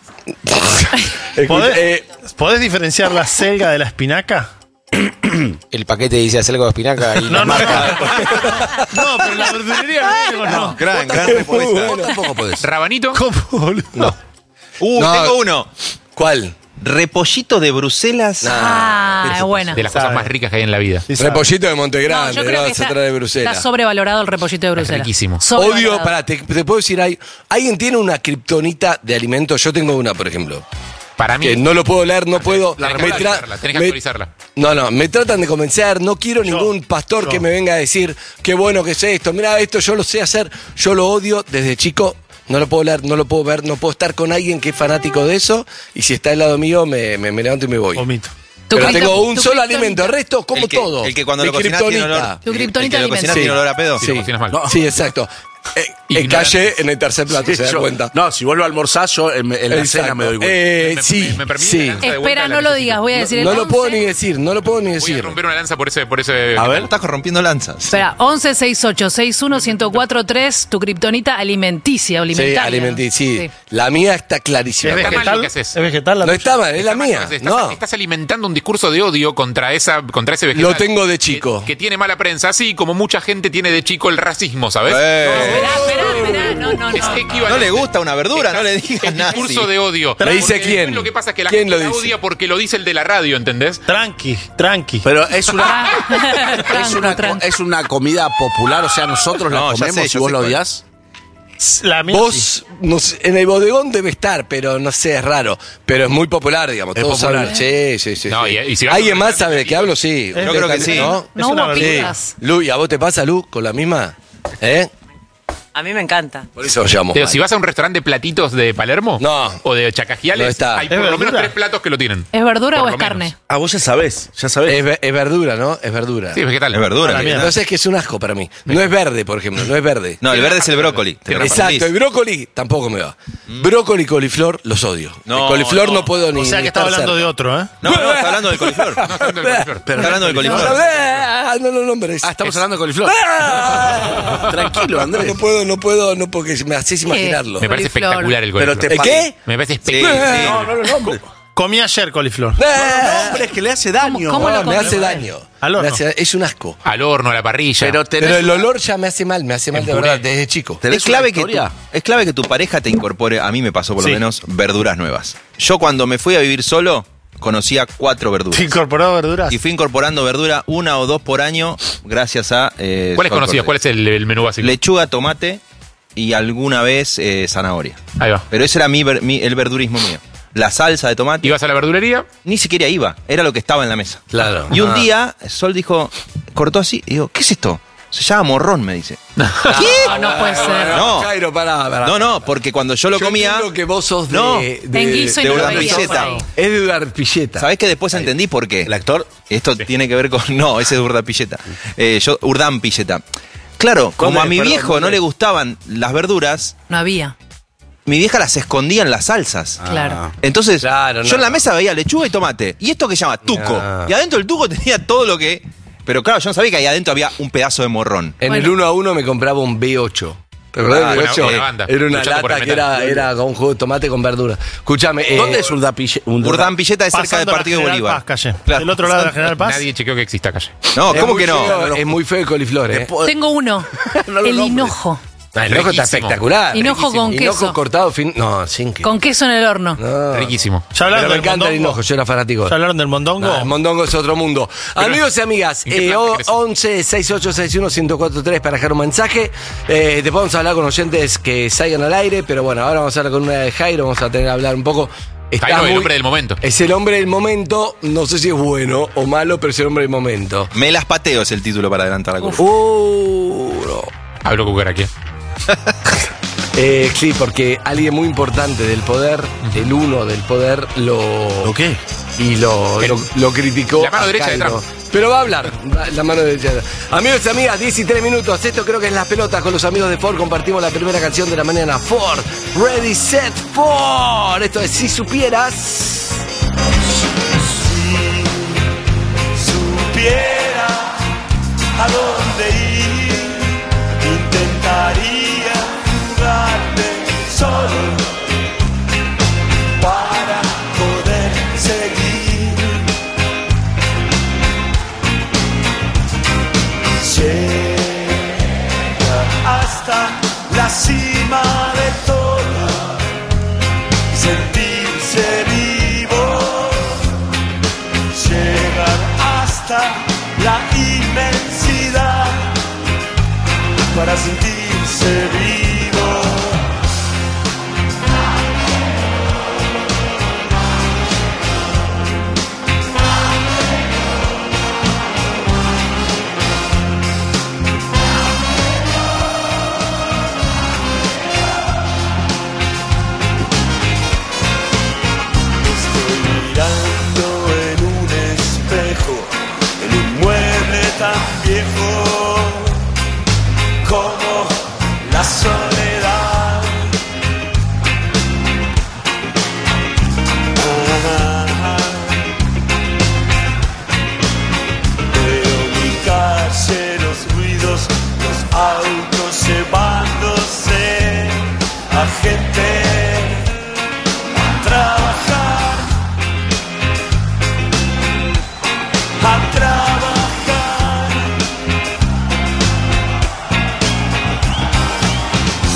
¿Podés diferenciar la selga de la espinaca? El paquete dice hacer algo de espinaca y la marca. No, pero la verdulería no. Gran respuesta. Vos tampoco podés. Rabanito. ¿Cómo, boludo? No. No. Tengo uno. ¿Cuál? Repollito de Bruselas. Ah, es buena. De las cosas más ricas que hay en la vida. Sí, sabe. Repollito de No, Montegrande, yo creo que se trae de Bruselas. está sobrevalorado el repollito de Bruselas. riquísimo. Sobrevalorado. Odio, te puedo decir, ¿alguien tiene una kriptonita de alimentos? Yo tengo una, por ejemplo. Para mí. Que no lo puedo leer, no puedo. Tenés que actualizarla. No, me tratan de convencer, no quiero ningún pastor que me venga a decir qué bueno que es esto, mira esto, yo lo sé hacer, yo lo odio desde chico, no lo puedo leer, no lo puedo ver, no puedo estar con alguien que es fanático de eso, y si está al lado mío me levanto y me voy. Vomito. Pero Tu tengo un tu solo kriptonita. alimento, el resto como El que- todo. el que cuando Mi lo cocinas tiene kriptonita. olor. Tu kriptonita El que lo cocinas alimenticia. tiene olor a pedo. Si lo cocinas mal. Sí, exacto. Ignorante. Callé en el tercer plato, se da Yo- cuenta. No, si vuelvo a almorzar, yo en la Exacto. cena me doy cuenta. Sí, me permite sí. la lanza de vuelta Espera, a la no lo receta. digas, voy a decir el No lo puedo 11. ni decir, no lo puedo ni Voy a decir. romper una lanza por ese. A ver. Estás corrompiendo lanzas. Espera, 11 68 61 1043, tu kriptonita alimenticia o Sí, alimentaria. alimenticia, sí. Sí. La mía está clarísima. ¿Es Está mal vegetal? lo que haces. ¿Es vegetal? No está mal, es la mía. No, Estás alimentando un discurso de odio contra ese vegetal. lo tengo de chico. Que tiene mala prensa, así como mucha gente tiene de chico el racismo, ¿sabes? Espera, no. Es equivalente. No le gusta una verdura, no le digas El nada. discurso de odio. Me dice Porque quién. después Lo que pasa es que la ¿Quién gente lo la dice? odia porque lo dice el de la radio, ¿entendés? Tranqui. Pero es una, Tranqui. es una comida popular, o sea, nosotros No, la ya comemos sé, si ya vos sé la cuál. odias. La mía Vos, sí. no sé, en el bodegón debe estar, pero no sé, es raro. Pero es muy popular, digamos. Es Todos popular. saben. Sí. No, y si vas ¿Alguien a un más sabe de qué hablo? Sí. Yo creo que sí. ¿No? No una hubo verdura. pizzas. Lu, ¿y a vos te pasa, Lu, con la misma? A mí me encanta. Por eso nos llamamos. Pero si vas a un restaurante de platitos de Palermo No. o de Chacajiales, No está. hay ¿Es por lo menos verdura? 3 platos que lo tienen. ¿Es verdura Por o lo es menos. carne? Ah, vos ya sabés. Es verdura, ¿no? Es verdura. Sí, vegetal. Es verdura. A la mierda. Entonces es que es un asco para mí. No es verde, por ejemplo, no es verde. No, el verde es el brócoli. ¿Te Exacto, confundís? el brócoli tampoco me va. Brócoli y coliflor los odio. No, el coliflor no puedo ni. O sea que ni estaba estar hablando de cerca. otro, ¿eh? No, está hablando del coliflor. No, está hablando del coliflor. Está hablando del coliflor. No lo nombres. Estamos hablando de coliflor. Tranquilo, Andrés. No puedo, porque me haces imaginarlo. Me parece Coliflor. espectacular el Pero coliflor. te ¿El qué? Me parece Sí, espectacular. sí. No lo nombres. Comí ayer coliflor. Hombre, es que le hace daño. ¿Cómo lo Me hace comes? daño. Al horno. Es un asco. Al horno, a la parrilla. Pero Pero el olor ya me hace mal de En verdad, puré. desde chico. ¿Tenés Es clave, una que historia? es clave que tu pareja te incorpore, a mí me pasó por Sí. lo menos, verduras nuevas. Yo cuando me fui a vivir solo, conocía 4 verduras. ¿Te incorporó verduras? Y fui incorporando verdura 1 o 2 por año gracias a... ¿Cuáles Sol conocías? Cortés. ¿Cuál es el menú básico? Lechuga, tomate y alguna vez zanahoria. Ahí va. Pero ese era el verdurismo mío. La salsa de tomate, Ibas a la verdulería. ni siquiera iba, era lo que estaba en la mesa. Claro. Y un día, Sol dijo, cortó así, y digo, ¿qué es esto? Se llama morrón, me dice. No, no puede ser. No. Jairo, pará. No, porque cuando yo lo comía... entiendo que vos sos de... No. En guiso y de no lo Urdanpilleta. veías por ahí. Es de Urdanpilleta. ¿Sabés que después entendí por qué? ¿El actor? Esto tiene que ver con... No, ese es Urdanpilleta. Urdanpilleta. Claro, como a mi Perdón, viejo no ¿dónde? le gustaban las verduras, No había. mi vieja las escondía en las salsas. Claro. Entonces, Claro, yo en no. la mesa veía lechuga y tomate. ¿Y esto que se llama? Tuco. No. Y adentro del tuco tenía todo lo que... Pero claro, yo no sabía que ahí adentro había un pedazo de morrón. En el Bueno. 1 a 1 me compraba un B8. ¿Te acordás del buena- B8? buena banda. Era una Luchando por lata el que metal. era con un jugo de tomate con verdura. Escúchame. ¿Dónde es Urdanpilleta? Urdanpilleta es cerca del Pasando la Partido de General Bolívar. Paz, calle. Claro. Del otro lado de la General Paz. Nadie chequeó que exista calle. No, Es ¿cómo muy que no? feo, es muy feo el coliflor, ¿eh? Tengo uno. No lo el nombres. hinojo. Ah, el ojo está Riquísimo. espectacular. Hinojo con Hinojo queso. cortado, no, sin que. Con queso en el horno. No. Riquísimo. Ya hablaron Pero me del encanta el mondongo. hinojo, yo era fanático. ¿Ya hablaron del mondongo? No, el mondongo es otro mundo. Amigos y amigas, ¿en qué plan creces? 11 6861 1043 para dejar un mensaje. Te podemos hablar con oyentes que salgan al aire, pero bueno, ahora vamos a hablar con una de Jairo, vamos a tener que hablar un poco. Está Jairo, el muy- hombre del momento. Es el hombre del momento, no sé si es bueno o malo, pero es el hombre del momento. Me las pateo es el título para adelantar la curva. No. Hablo cucaraquia. Sí, porque alguien muy importante del poder, el uno del poder, ¿Lo qué? y lo criticó. La mano a derecha de Jairo. Trump. Pero va a hablar, la mano derecha. Amigos y amigas, 10 y 3 minutos. Esto creo que es Las Pelotas con los amigos de Ford. Compartimos la primera canción de la mañana. Ford, Ready, Set, Ford. Esto es Si Supieras. Supiera a dónde ir, intentaría jugarte solo para poder seguir. Llega hasta la cima de todo, sentirse vivo. Llegar hasta la inmensidad para sentirse vivo. Estoy mirando en un espejo, en un mueble tan viejo como la soledad. Veo mi calle, los ruidos, los autos llevándose a gente a trabajar, a trabajar.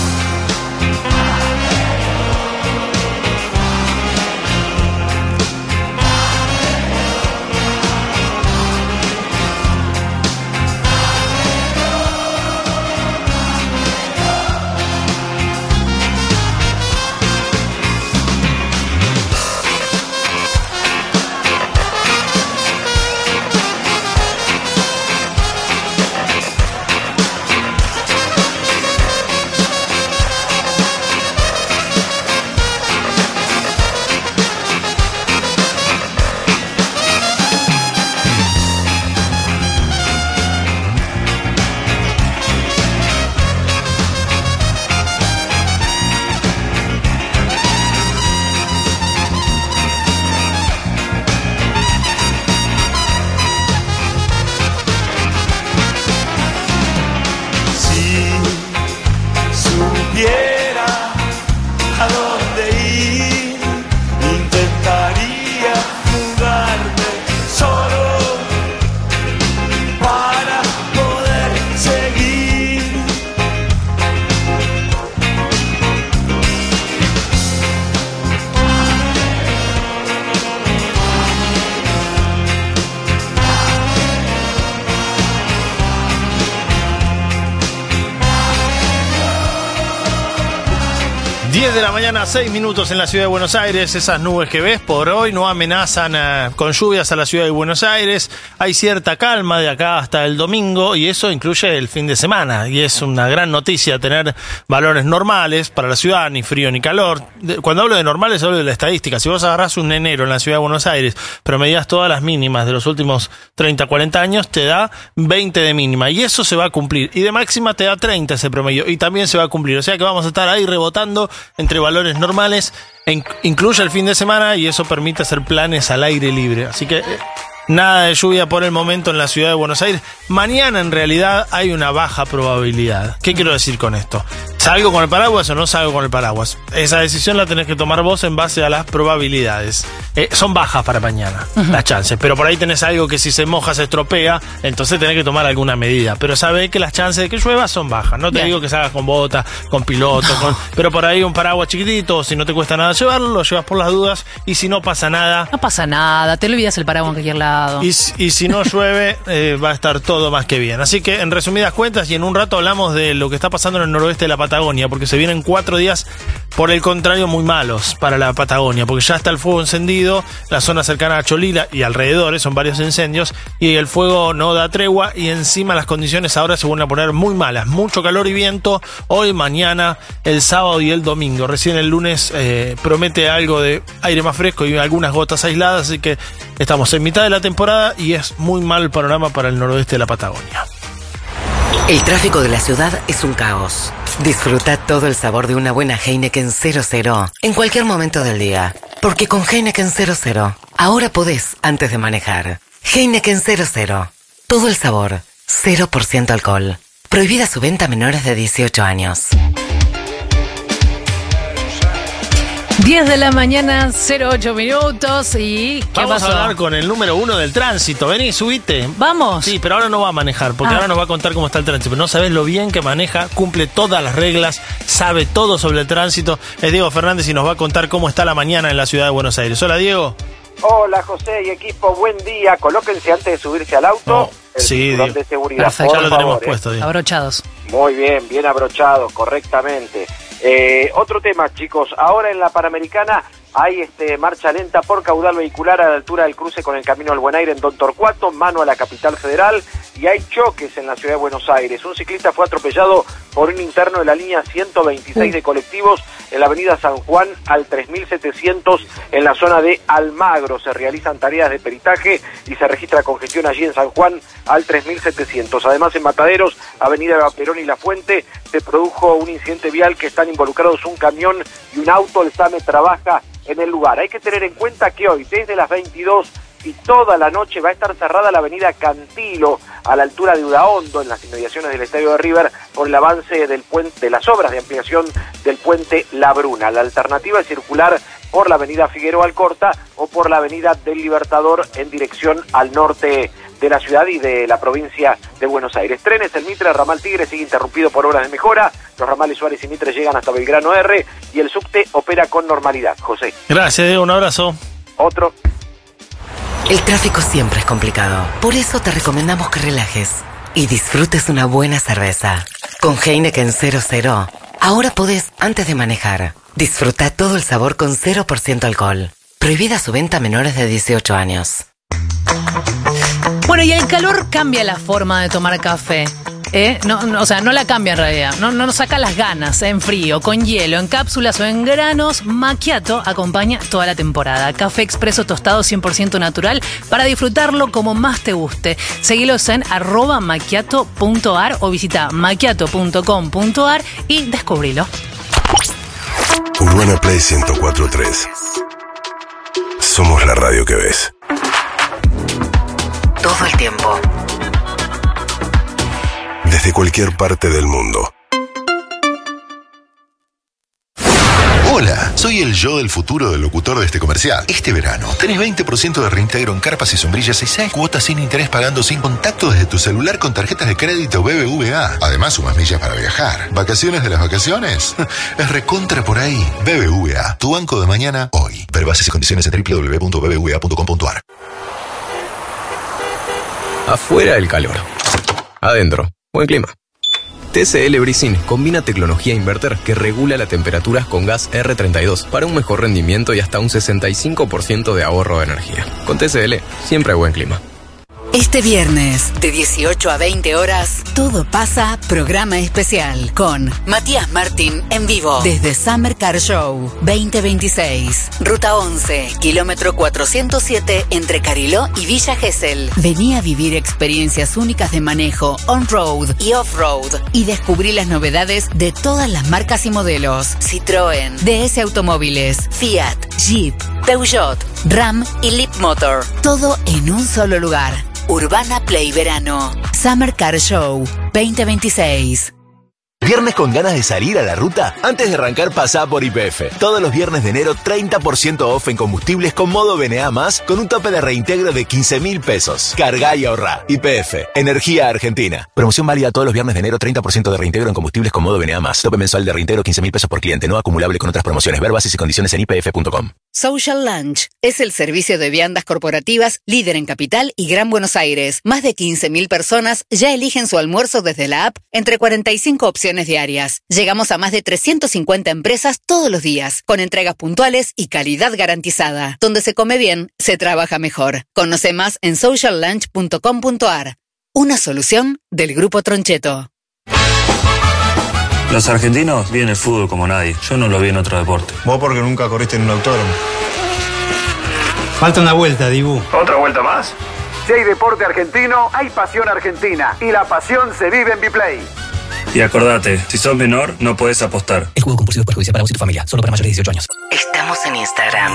10 de la mañana, 6 minutos en la ciudad de Buenos Aires. Esas nubes que ves por hoy no amenazan con lluvias a la ciudad de Buenos Aires. Hay cierta calma de acá hasta el domingo y eso incluye el fin de semana. Y es una gran noticia tener valores normales para la ciudad, ni frío ni calor. Cuando hablo de normales, hablo de la estadística. Si vos agarrás un enero en la ciudad de Buenos Aires, promediás todas las mínimas de los últimos 30, 40 años, te da 20 de mínima. Y eso se va a cumplir. Y de máxima te da 30 ese promedio. Y también se va a cumplir. O sea que vamos a estar ahí rebotando entre valores normales, incluye el fin de semana y eso permite hacer planes al aire libre. Así que nada de lluvia por el momento en la ciudad de Buenos Aires. Mañana en realidad hay una baja probabilidad. ¿Qué quiero decir con esto? ¿Salgo con el paraguas o no salgo con el paraguas? Esa decisión la tenés que tomar vos en base a las probabilidades. Son bajas para mañana las chances, pero por ahí tenés algo que si se moja se estropea, entonces tenés que tomar alguna medida. Pero sabés que las chances de que llueva son bajas. No te digo que salgas con bota, con piloto, pero por ahí un paraguas chiquitito, si no te cuesta nada llevarlo, lo llevas por las dudas y si no pasa nada... No pasa nada, te olvidas el paraguas en cualquier lado. Y si no llueve, va a estar todo más que bien. Así que en resumidas cuentas y en un rato hablamos de lo que está pasando en el noroeste de la Patagonia, porque se vienen 4 días, por el contrario, muy malos para la Patagonia, porque ya está el fuego encendido, la zona cercana a Cholila y alrededores son varios incendios, y el fuego no da tregua, y encima las condiciones ahora se vuelven a poner muy malas, mucho calor y viento, hoy, mañana, el sábado y el domingo. Recién el lunes promete algo de aire más fresco y algunas gotas aisladas, así que estamos en mitad de la temporada y es muy mal el panorama para el noroeste de la Patagonia. El tráfico de la ciudad es un caos. Disfruta todo el sabor de una buena Heineken 00 en cualquier momento del día. Porque con Heineken 00, ahora podés antes de manejar. Heineken 00. Todo el sabor. 0% alcohol. Prohibida su venta a menores de 18 años. 10 de la mañana, 08 minutos y... ¿qué Vamos pasó? a hablar con el número 1 del tránsito. Vení, subite. ¿Vamos? Sí, pero ahora no va a manejar, porque ahora nos va a contar cómo está el tránsito. Pero no sabés lo bien que maneja, cumple todas las reglas, sabe todo sobre el tránsito. Es Diego Fernández y nos va a contar cómo está la mañana en la ciudad de Buenos Aires. Hola, Diego. Hola, José y equipo, buen día. Colóquense antes de subirse al auto. El cinturón de seguridad. Perfecto. Ya lo tenemos puesto, Diego. Abrochados. Muy bien, bien abrochados, correctamente. Otro tema, chicos. Ahora en la Panamericana hay marcha lenta por caudal vehicular a la altura del cruce con el Camino al Buen Aire en Don Torcuato, mano a la capital federal, y hay choques en la ciudad de Buenos Aires. Un ciclista fue atropellado por un interno de la línea 126 de colectivos en la avenida San Juan al 3700 en la zona de Almagro. Se realizan tareas de peritaje y se registra congestión allí en San Juan al 3700. Además, en Mataderos, avenida Perón y La Fuente, se produjo un incidente vial que están involucrados un camión y un auto. El SAME trabaja en el lugar. Hay que tener en cuenta que hoy, desde las 22 y toda la noche, va a estar cerrada la avenida Cantilo, a la altura de Udaondo, en las inmediaciones del estadio de River, por el avance del puente, de las obras de ampliación del puente La Bruna. La alternativa es circular por la avenida Figueroa Alcorta o por la avenida del Libertador en dirección al norte de la ciudad y de la provincia de Buenos Aires. Trenes, el Mitre, ramal Tigre sigue interrumpido por obras de mejora. Los ramales Suárez y Mitre llegan hasta Belgrano R y el subte opera con normalidad. José. Gracias, Diego, un abrazo. Otro. El tráfico siempre es complicado. Por eso te recomendamos que relajes y disfrutes una buena cerveza. Con Heineken 00, ahora podés antes de manejar. Disfruta todo el sabor con 0% alcohol. Prohibida su venta a menores de 18 años. Bueno, y el calor cambia la forma de tomar café. O sea, no la cambia en realidad. No nos saca las ganas en frío, con hielo, en cápsulas o en granos. Macchiato acompaña toda la temporada. Café expreso tostado 100% natural para disfrutarlo como más te guste. Seguilos en @macchiato.ar o visita macchiato.com.ar y descubrilo. Urbana Play 104.3. Somos la radio que ves. Todo el tiempo. Desde cualquier parte del mundo. Hola, soy el yo del futuro del locutor de este comercial. Este verano tenés 20% de reintegro en carpas y sombrillas y 6 cuotas sin interés pagando sin contacto desde tu celular con tarjetas de crédito BBVA. Además, sumas millas para viajar. ¿Vacaciones de las vacaciones? Es recontra por ahí. BBVA, tu banco de mañana, hoy. Ver bases y condiciones en www.bbva.com.ar. Afuera el calor. Adentro, buen clima. TCL Bricin combina tecnología inverter que regula la temperatura con gas R32 para un mejor rendimiento y hasta un 65% de ahorro de energía. Con TCL siempre hay buen clima. Este viernes, de 18 a 20 horas, Todo pasa, programa especial, con Matías Martín en vivo, desde Summer Car Show 2026. Ruta 11, kilómetro 407, entre Cariló y Villa Gesell. Vení a vivir experiencias únicas de manejo, on-road y off-road, y descubrí las novedades de todas las marcas y modelos. Citroën, DS Automóviles, Fiat, Jeep, Peugeot, Ram y Leapmotor. Todo en un solo lugar. Urbana Play Verano. Summer Car Show 2026. ¿Viernes con ganas de salir a la ruta? Antes de arrancar, pasá por YPF. Todos los viernes de enero, 30% off en combustibles con modo BNA+, con un tope de reintegro de 15.000 pesos. Cargá y ahorrá. YPF. Energía Argentina. Promoción válida todos los viernes de enero, 30% de reintegro en combustibles con modo BNA+. Tope mensual de reintegro 15.000 pesos por cliente, no acumulable con otras promociones. Ver bases y condiciones en ypf.com. Social Lunch es el servicio de viandas corporativas líder en Capital y Gran Buenos Aires. Más de 15.000 personas ya eligen su almuerzo desde la app entre 45 opciones diarias. Llegamos a más de 350 empresas todos los días, con entregas puntuales y calidad garantizada. Donde se come bien, se trabaja mejor. Conoce más en sociallunch.com.ar. Una solución del Grupo Troncheto. Los argentinos viven el fútbol como nadie. Yo no lo vi en otro deporte. Vos porque nunca corriste en un autódromo. Falta una vuelta, Dibu. ¿Otra vuelta más? Si hay deporte argentino, hay pasión argentina. Y la pasión se vive en Biplay. Y acordate, si sos menor, no podés apostar. El juego compulsivo es perjudicial para vos y tu familia. Solo para mayores de 18 años. Estamos en Instagram.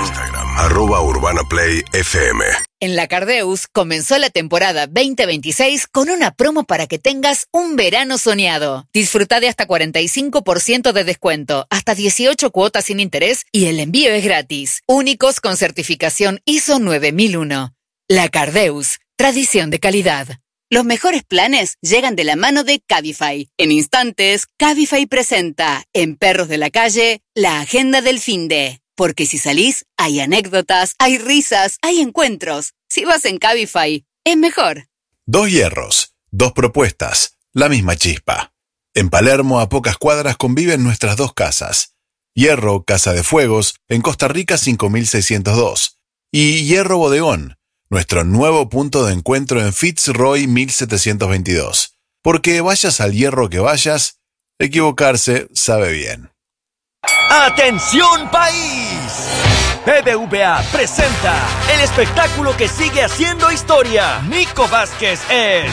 @UrbanaPlayFM. En la Cardeus comenzó la temporada 2026 con una promo para que tengas un verano soñado. Disfruta de hasta 45% de descuento, hasta 18 cuotas sin interés y el envío es gratis. Únicos con certificación ISO 9001. La Cardeus, tradición de calidad. Los mejores planes llegan de la mano de Cabify. En instantes, Cabify presenta en Perros de la Calle la agenda del finde. Porque si salís, hay anécdotas, hay risas, hay encuentros. Si vas en Cabify, es mejor. 2 hierros, 2 propuestas, la misma chispa. En Palermo, a pocas cuadras, conviven nuestras 2 casas. Hierro, Casa de Fuegos, en Costa Rica 5602. Y Hierro Bodegón, nuestro nuevo punto de encuentro en Fitzroy 1722. Porque vayas al hierro que vayas, equivocarse sabe bien. ¡Atención país! BBVA presenta el espectáculo que sigue haciendo historia. Nico Vázquez es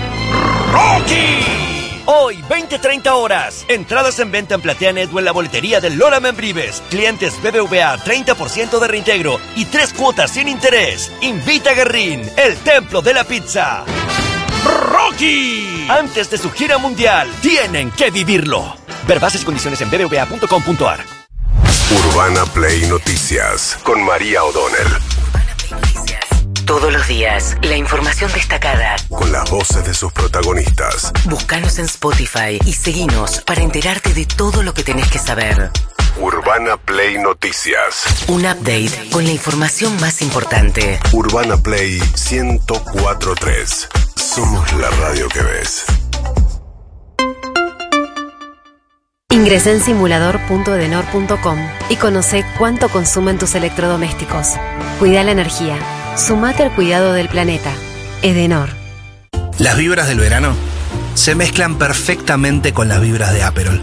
Rocky. Hoy, 20-30 horas. Entradas en venta en Plateanet o en la boletería de Lola Membrives. Clientes BBVA, 30% de reintegro y 3 cuotas sin interés. Invita a Guerrín, el templo de la pizza. ¡Rocky! Antes de su gira mundial, tienen que vivirlo. Ver bases y condiciones en bbva.com.ar. Urbana Play Noticias con María O'Donnell. Todos los días, la información destacada. Con las voces de sus protagonistas. Búscanos en Spotify y seguinos para enterarte de todo lo que tenés que saber. Urbana Play Noticias. Un update con la información más importante. Urbana Play 104.3. Somos la radio que ves. Ingresá en simulador.edenor.com y conoce cuánto consumen tus electrodomésticos. Cuida la energía. Sumate al cuidado del planeta. Edenor. Las vibras del verano se mezclan perfectamente con las vibras de Aperol.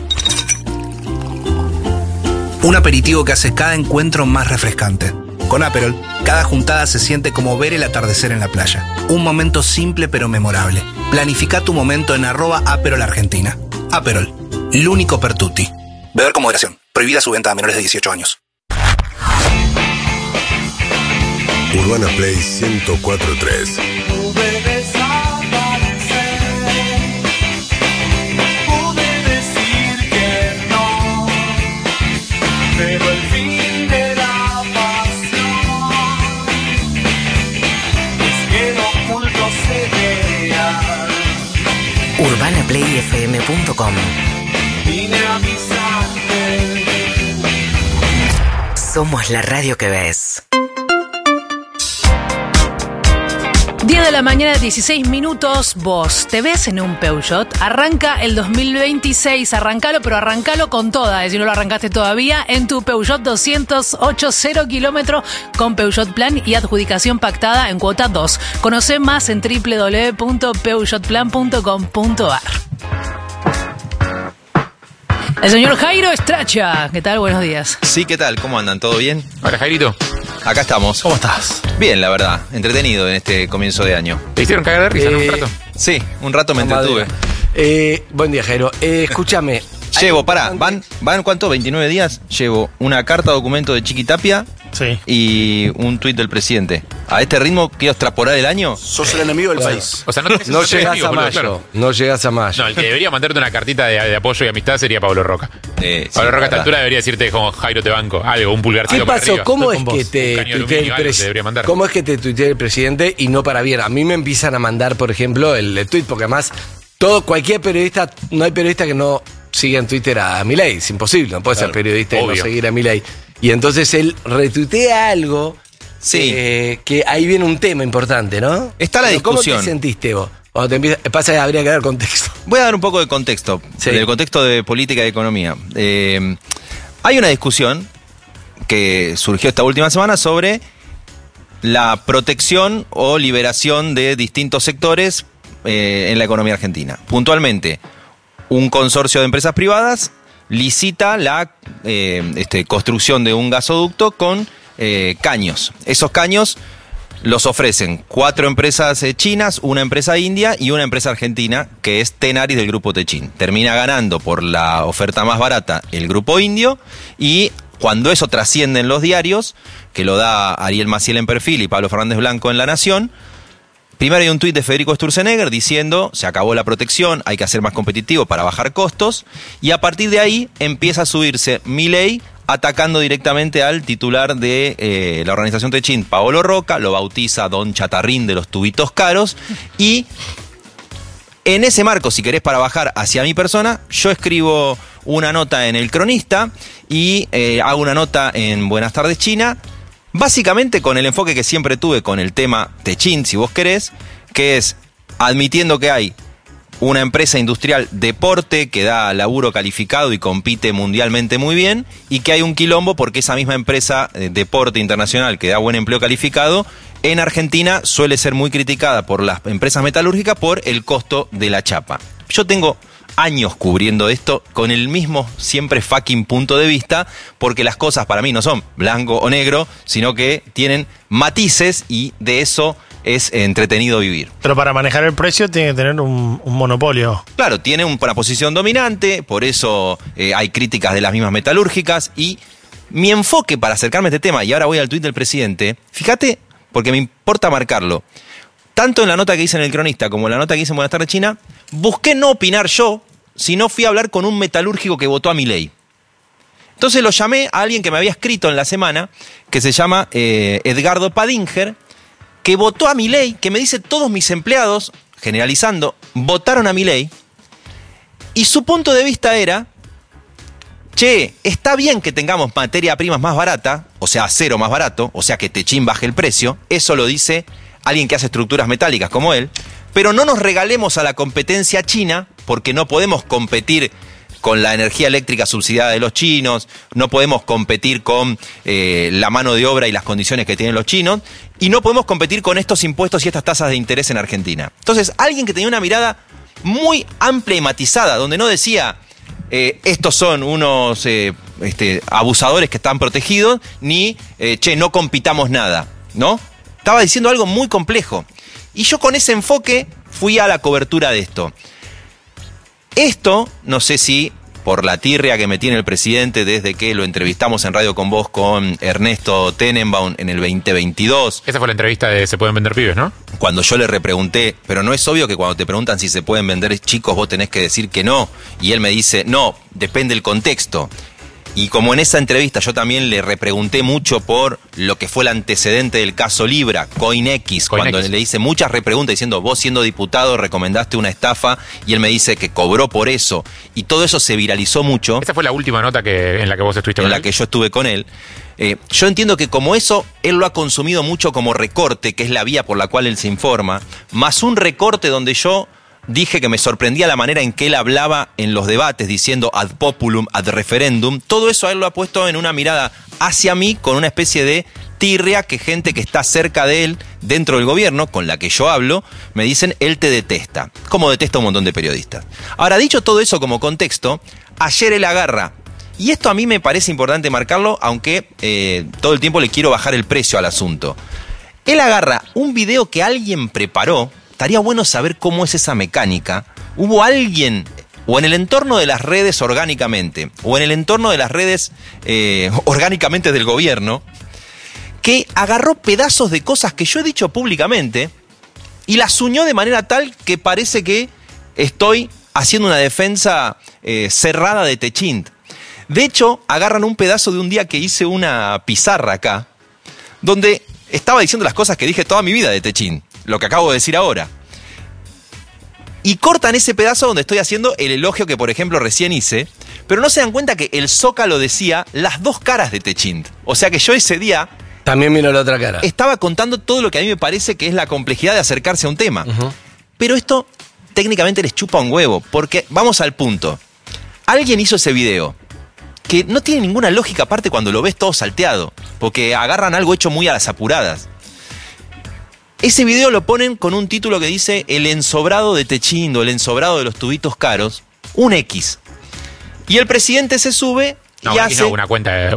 Un aperitivo que hace cada encuentro más refrescante. Con Aperol, cada juntada se siente como ver el atardecer en la playa. Un momento simple pero memorable. Planifica tu momento en @AperolArgentina. Aperol, el único per tutti. Beber con moderación. Prohibida su venta a menores de 18 años. Urbana Play 104.3. Pero el fin de la pasión es que lo oculto se vea. UrbanaPlayFM.com. Vine a avisarte. Somos la radio que ves. 10 de la mañana, 16 minutos. ¿Vos te ves en un Peugeot? Arranca el 2026, arrancalo, pero arrancalo con toda. Si no lo arrancaste todavía, en tu Peugeot 208 0 kilómetros con Peugeot Plan y adjudicación pactada en cuota 2. Conoce más en www.peugeotplan.com.ar. El señor Jairo Estracha. ¿Qué tal? Buenos días. Sí, ¿qué tal? ¿Cómo andan? ¿Todo bien? Hola, Jairito. Acá estamos. ¿Cómo estás? Bien, la verdad. Entretenido en este comienzo de año. ¿Te hicieron cagar de risa en un rato? Sí, un rato me entretuve. Buen día, Jairo. Escúchame. Llevo, ¿van cuánto? ¿29 días? Llevo una carta documento de Chiqui Tapia y un tuit del presidente. A este ritmo quiero extrapolar el año. Sos el enemigo del país. O sea, no llegás a mayo. No llegás a mayo. No, el que debería mandarte una cartita de apoyo y amistad sería Pablo Roca. Pablo Roca a esta altura debería decirte como Jairo te banco. Algo, un pulgarcito para arriba. ¿Cómo es que te tuitea el presidente y no para bien? A mí me empiezan a mandar, por ejemplo, el tuit, porque además cualquier periodista, no hay periodista que no siga en Twitter a Milei. Es imposible, no puede ser periodista y no seguir a Milei. Y entonces él retuitea algo. Sí. Que ahí viene un tema importante, ¿no? Está la discusión. ¿Cómo te sentiste vos? Cuando te empieza, pasa que habría que dar contexto. Voy a dar un poco de contexto, del contexto de política y economía. Hay una discusión que surgió esta última semana sobre la protección o liberación de distintos sectores en la economía argentina. Puntualmente, un consorcio de empresas privadas licita la construcción de un gasoducto con caños. Esos caños los ofrecen 4 empresas chinas, una empresa india y una empresa argentina que es Tenaris del grupo Techin. Termina ganando por la oferta más barata el grupo indio y cuando eso trasciende en los diarios, que lo da Ariel Maciel en Perfil y Pablo Fernández Blanco en La Nación, primero hay un tuit de Federico Sturzenegger diciendo se acabó la protección, hay que hacer más competitivo para bajar costos y a partir de ahí empieza a subirse Milei atacando directamente al titular de la organización Techin, Paolo Roca, lo bautiza Don Chatarrín de los tubitos caros y en ese marco, si querés para bajar hacia mi persona, yo escribo una nota en El Cronista y hago una nota en Buenas Tardes China, básicamente con el enfoque que siempre tuve con el tema Techin, si vos querés, que es admitiendo que hay una empresa industrial deporte que da laburo calificado y compite mundialmente muy bien y que hay un quilombo porque esa misma empresa deporte internacional que da buen empleo calificado en Argentina suele ser muy criticada por las empresas metalúrgicas por el costo de la chapa. Yo tengo años cubriendo esto con el mismo siempre fucking punto de vista porque las cosas para mí no son blanco o negro sino que tienen matices y de eso es entretenido vivir. Pero para manejar el precio tiene que tener un monopolio. Claro, tiene una posición dominante, por eso hay críticas de las mismas metalúrgicas y mi enfoque para acercarme a este tema, y ahora voy al tuit del presidente, fíjate, porque me importa marcarlo, tanto en la nota que hice en El Cronista como en la nota que hice en Buenas Tardes China, busqué no opinar yo, sino fui a hablar con un metalúrgico que votó a Milei. Entonces lo llamé a alguien que me había escrito en la semana, que se llama Edgardo Padinger, que votó a Milei, que me dice todos mis empleados, generalizando, votaron a Milei, y su punto de vista era, che, está bien que tengamos materia prima más barata, o sea, acero más barato, o sea que Techin baje el precio, eso lo dice alguien que hace estructuras metálicas como él, pero no nos regalemos a la competencia china, porque no podemos competir con la energía eléctrica subsidiada de los chinos, no podemos competir con la mano de obra y las condiciones que tienen los chinos, y no podemos competir con estos impuestos y estas tasas de interés en Argentina. Entonces, alguien que tenía una mirada muy amplia y matizada, donde no decía, estos son unos abusadores que están protegidos, ni, che, no compitamos nada, ¿no? Estaba diciendo algo muy complejo. Y yo con ese enfoque fui a la cobertura de esto. Esto, no sé si por la tirria que me tiene el presidente desde que lo entrevistamos en Radio Con Vos con Ernesto Tenenbaum en el 2022. Esa fue la entrevista de Se Pueden Vender Pibes, ¿no? Cuando yo le repregunté, pero no es obvio que cuando te preguntan si se pueden vender chicos vos tenés que decir que no. Y él me dice, no, depende del contexto. Y como en esa entrevista yo también le repregunté mucho por lo que fue el antecedente del caso Libra, CoinX, cuando le hice muchas repreguntas diciendo, vos siendo diputado recomendaste una estafa, y él me dice que cobró por eso, y todo eso se viralizó mucho. Esa fue la última nota en la que vos estuviste con él. En la que yo estuve con él. Yo entiendo que como eso, él lo ha consumido mucho como recorte, que es la vía por la cual él se informa, más un recorte donde yo dije que me sorprendía la manera en que él hablaba en los debates, diciendo ad populum, ad referendum. Todo eso a él lo ha puesto en una mirada hacia mí con una especie de tirria que gente que está cerca de él, dentro del gobierno, con la que yo hablo, me dicen, él te detesta, como detesta un montón de periodistas. Ahora, dicho todo eso como contexto, ayer él agarra, y esto a mí me parece importante marcarlo, aunque todo el tiempo le quiero bajar el precio al asunto. Él agarra un video que alguien preparó. Estaría bueno saber cómo es esa mecánica. Hubo alguien, o en el entorno de las redes orgánicamente, o en el entorno de las redes orgánicamente del gobierno, que agarró pedazos de cosas que yo he dicho públicamente y las unió de manera tal que parece que estoy haciendo una defensa cerrada de Techint. De hecho, agarran un pedazo de un día que hice una pizarra acá, donde estaba diciendo las cosas que dije toda mi vida de Techint, lo que acabo de decir ahora. Y cortan ese pedazo donde estoy haciendo el elogio que, por ejemplo, recién hice, pero no se dan cuenta que el Zócalo decía las dos caras de Techint. O sea que yo ese día... También vino la otra cara. Estaba contando todo lo que a mí me parece que es la complejidad de acercarse a un tema. Pero esto técnicamente les chupa un huevo, porque vamos al punto. Alguien hizo ese video, que no tiene ninguna lógica aparte cuando lo ves todo salteado, porque agarran algo hecho muy a las apuradas. Ese video lo ponen con un título que dice el ensobrado de Techint o el ensobrado de los tubitos caros, un X. Y el presidente se sube y hace... una cuenta de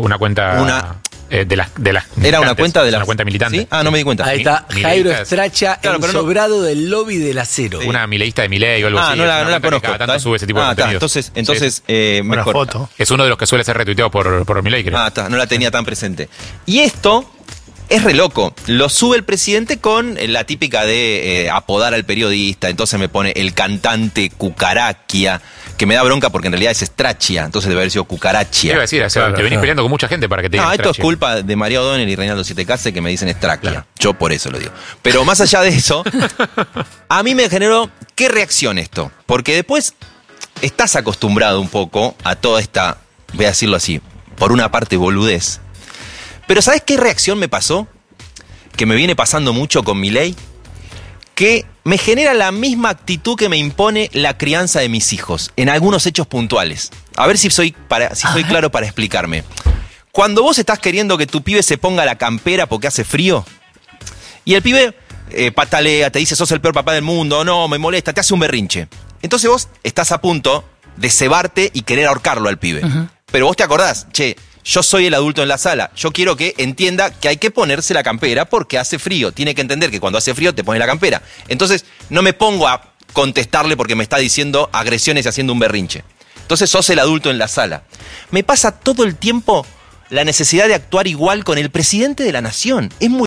las era una cuenta de una cuenta militante. ¿Sí? Ah, no me di cuenta. Ahí está Jairo Estracha, ensobrado del lobby del acero. Una mileísta de Milei o algo así. No la conozco. Cada tanto sube ese tipo de contenidos. Entonces mejor. Foto. Es uno de los que suele ser retuiteado por Milei, creo. No la tenía tan presente. Y esto es re loco. Lo sube el presidente con la típica de apodar al periodista. Entonces me pone el cantante Cucaraquia, que me da bronca porque en realidad es Strachia, entonces debe haber sido Cucarachia. Iba a decir, te venís peleando con mucha gente para que te digan esto es culpa de María O'Donnell y Reinaldo Sietecase que me dicen Strachia. Claro. Yo por eso lo digo. Pero más allá de eso, a mí me generó qué reacción esto. Porque después estás acostumbrado un poco a toda esta, voy a decirlo así, por una parte boludez. Pero ¿sabes qué reacción me pasó? Que me viene pasando mucho con Milei, que me genera la misma actitud que me impone la crianza de mis hijos, en algunos hechos puntuales. A ver si soy claro para explicarme. Cuando vos estás queriendo que tu pibe se ponga la campera porque hace frío, y el pibe patalea, te dice sos el peor papá del mundo, no, me molesta, te hace un berrinche. Entonces vos estás a punto de cebarte y querer ahorcarlo al pibe. Pero vos te acordás, yo soy el adulto en la sala, yo quiero que entienda que hay que ponerse la campera porque hace frío, tiene que entender que cuando hace frío te pones la campera. Entonces no me pongo a contestarle porque me está diciendo agresiones y haciendo un berrinche. Entonces sos el adulto en la sala. Me pasa todo el tiempo la necesidad de actuar igual con el presidente de la nación. Es muy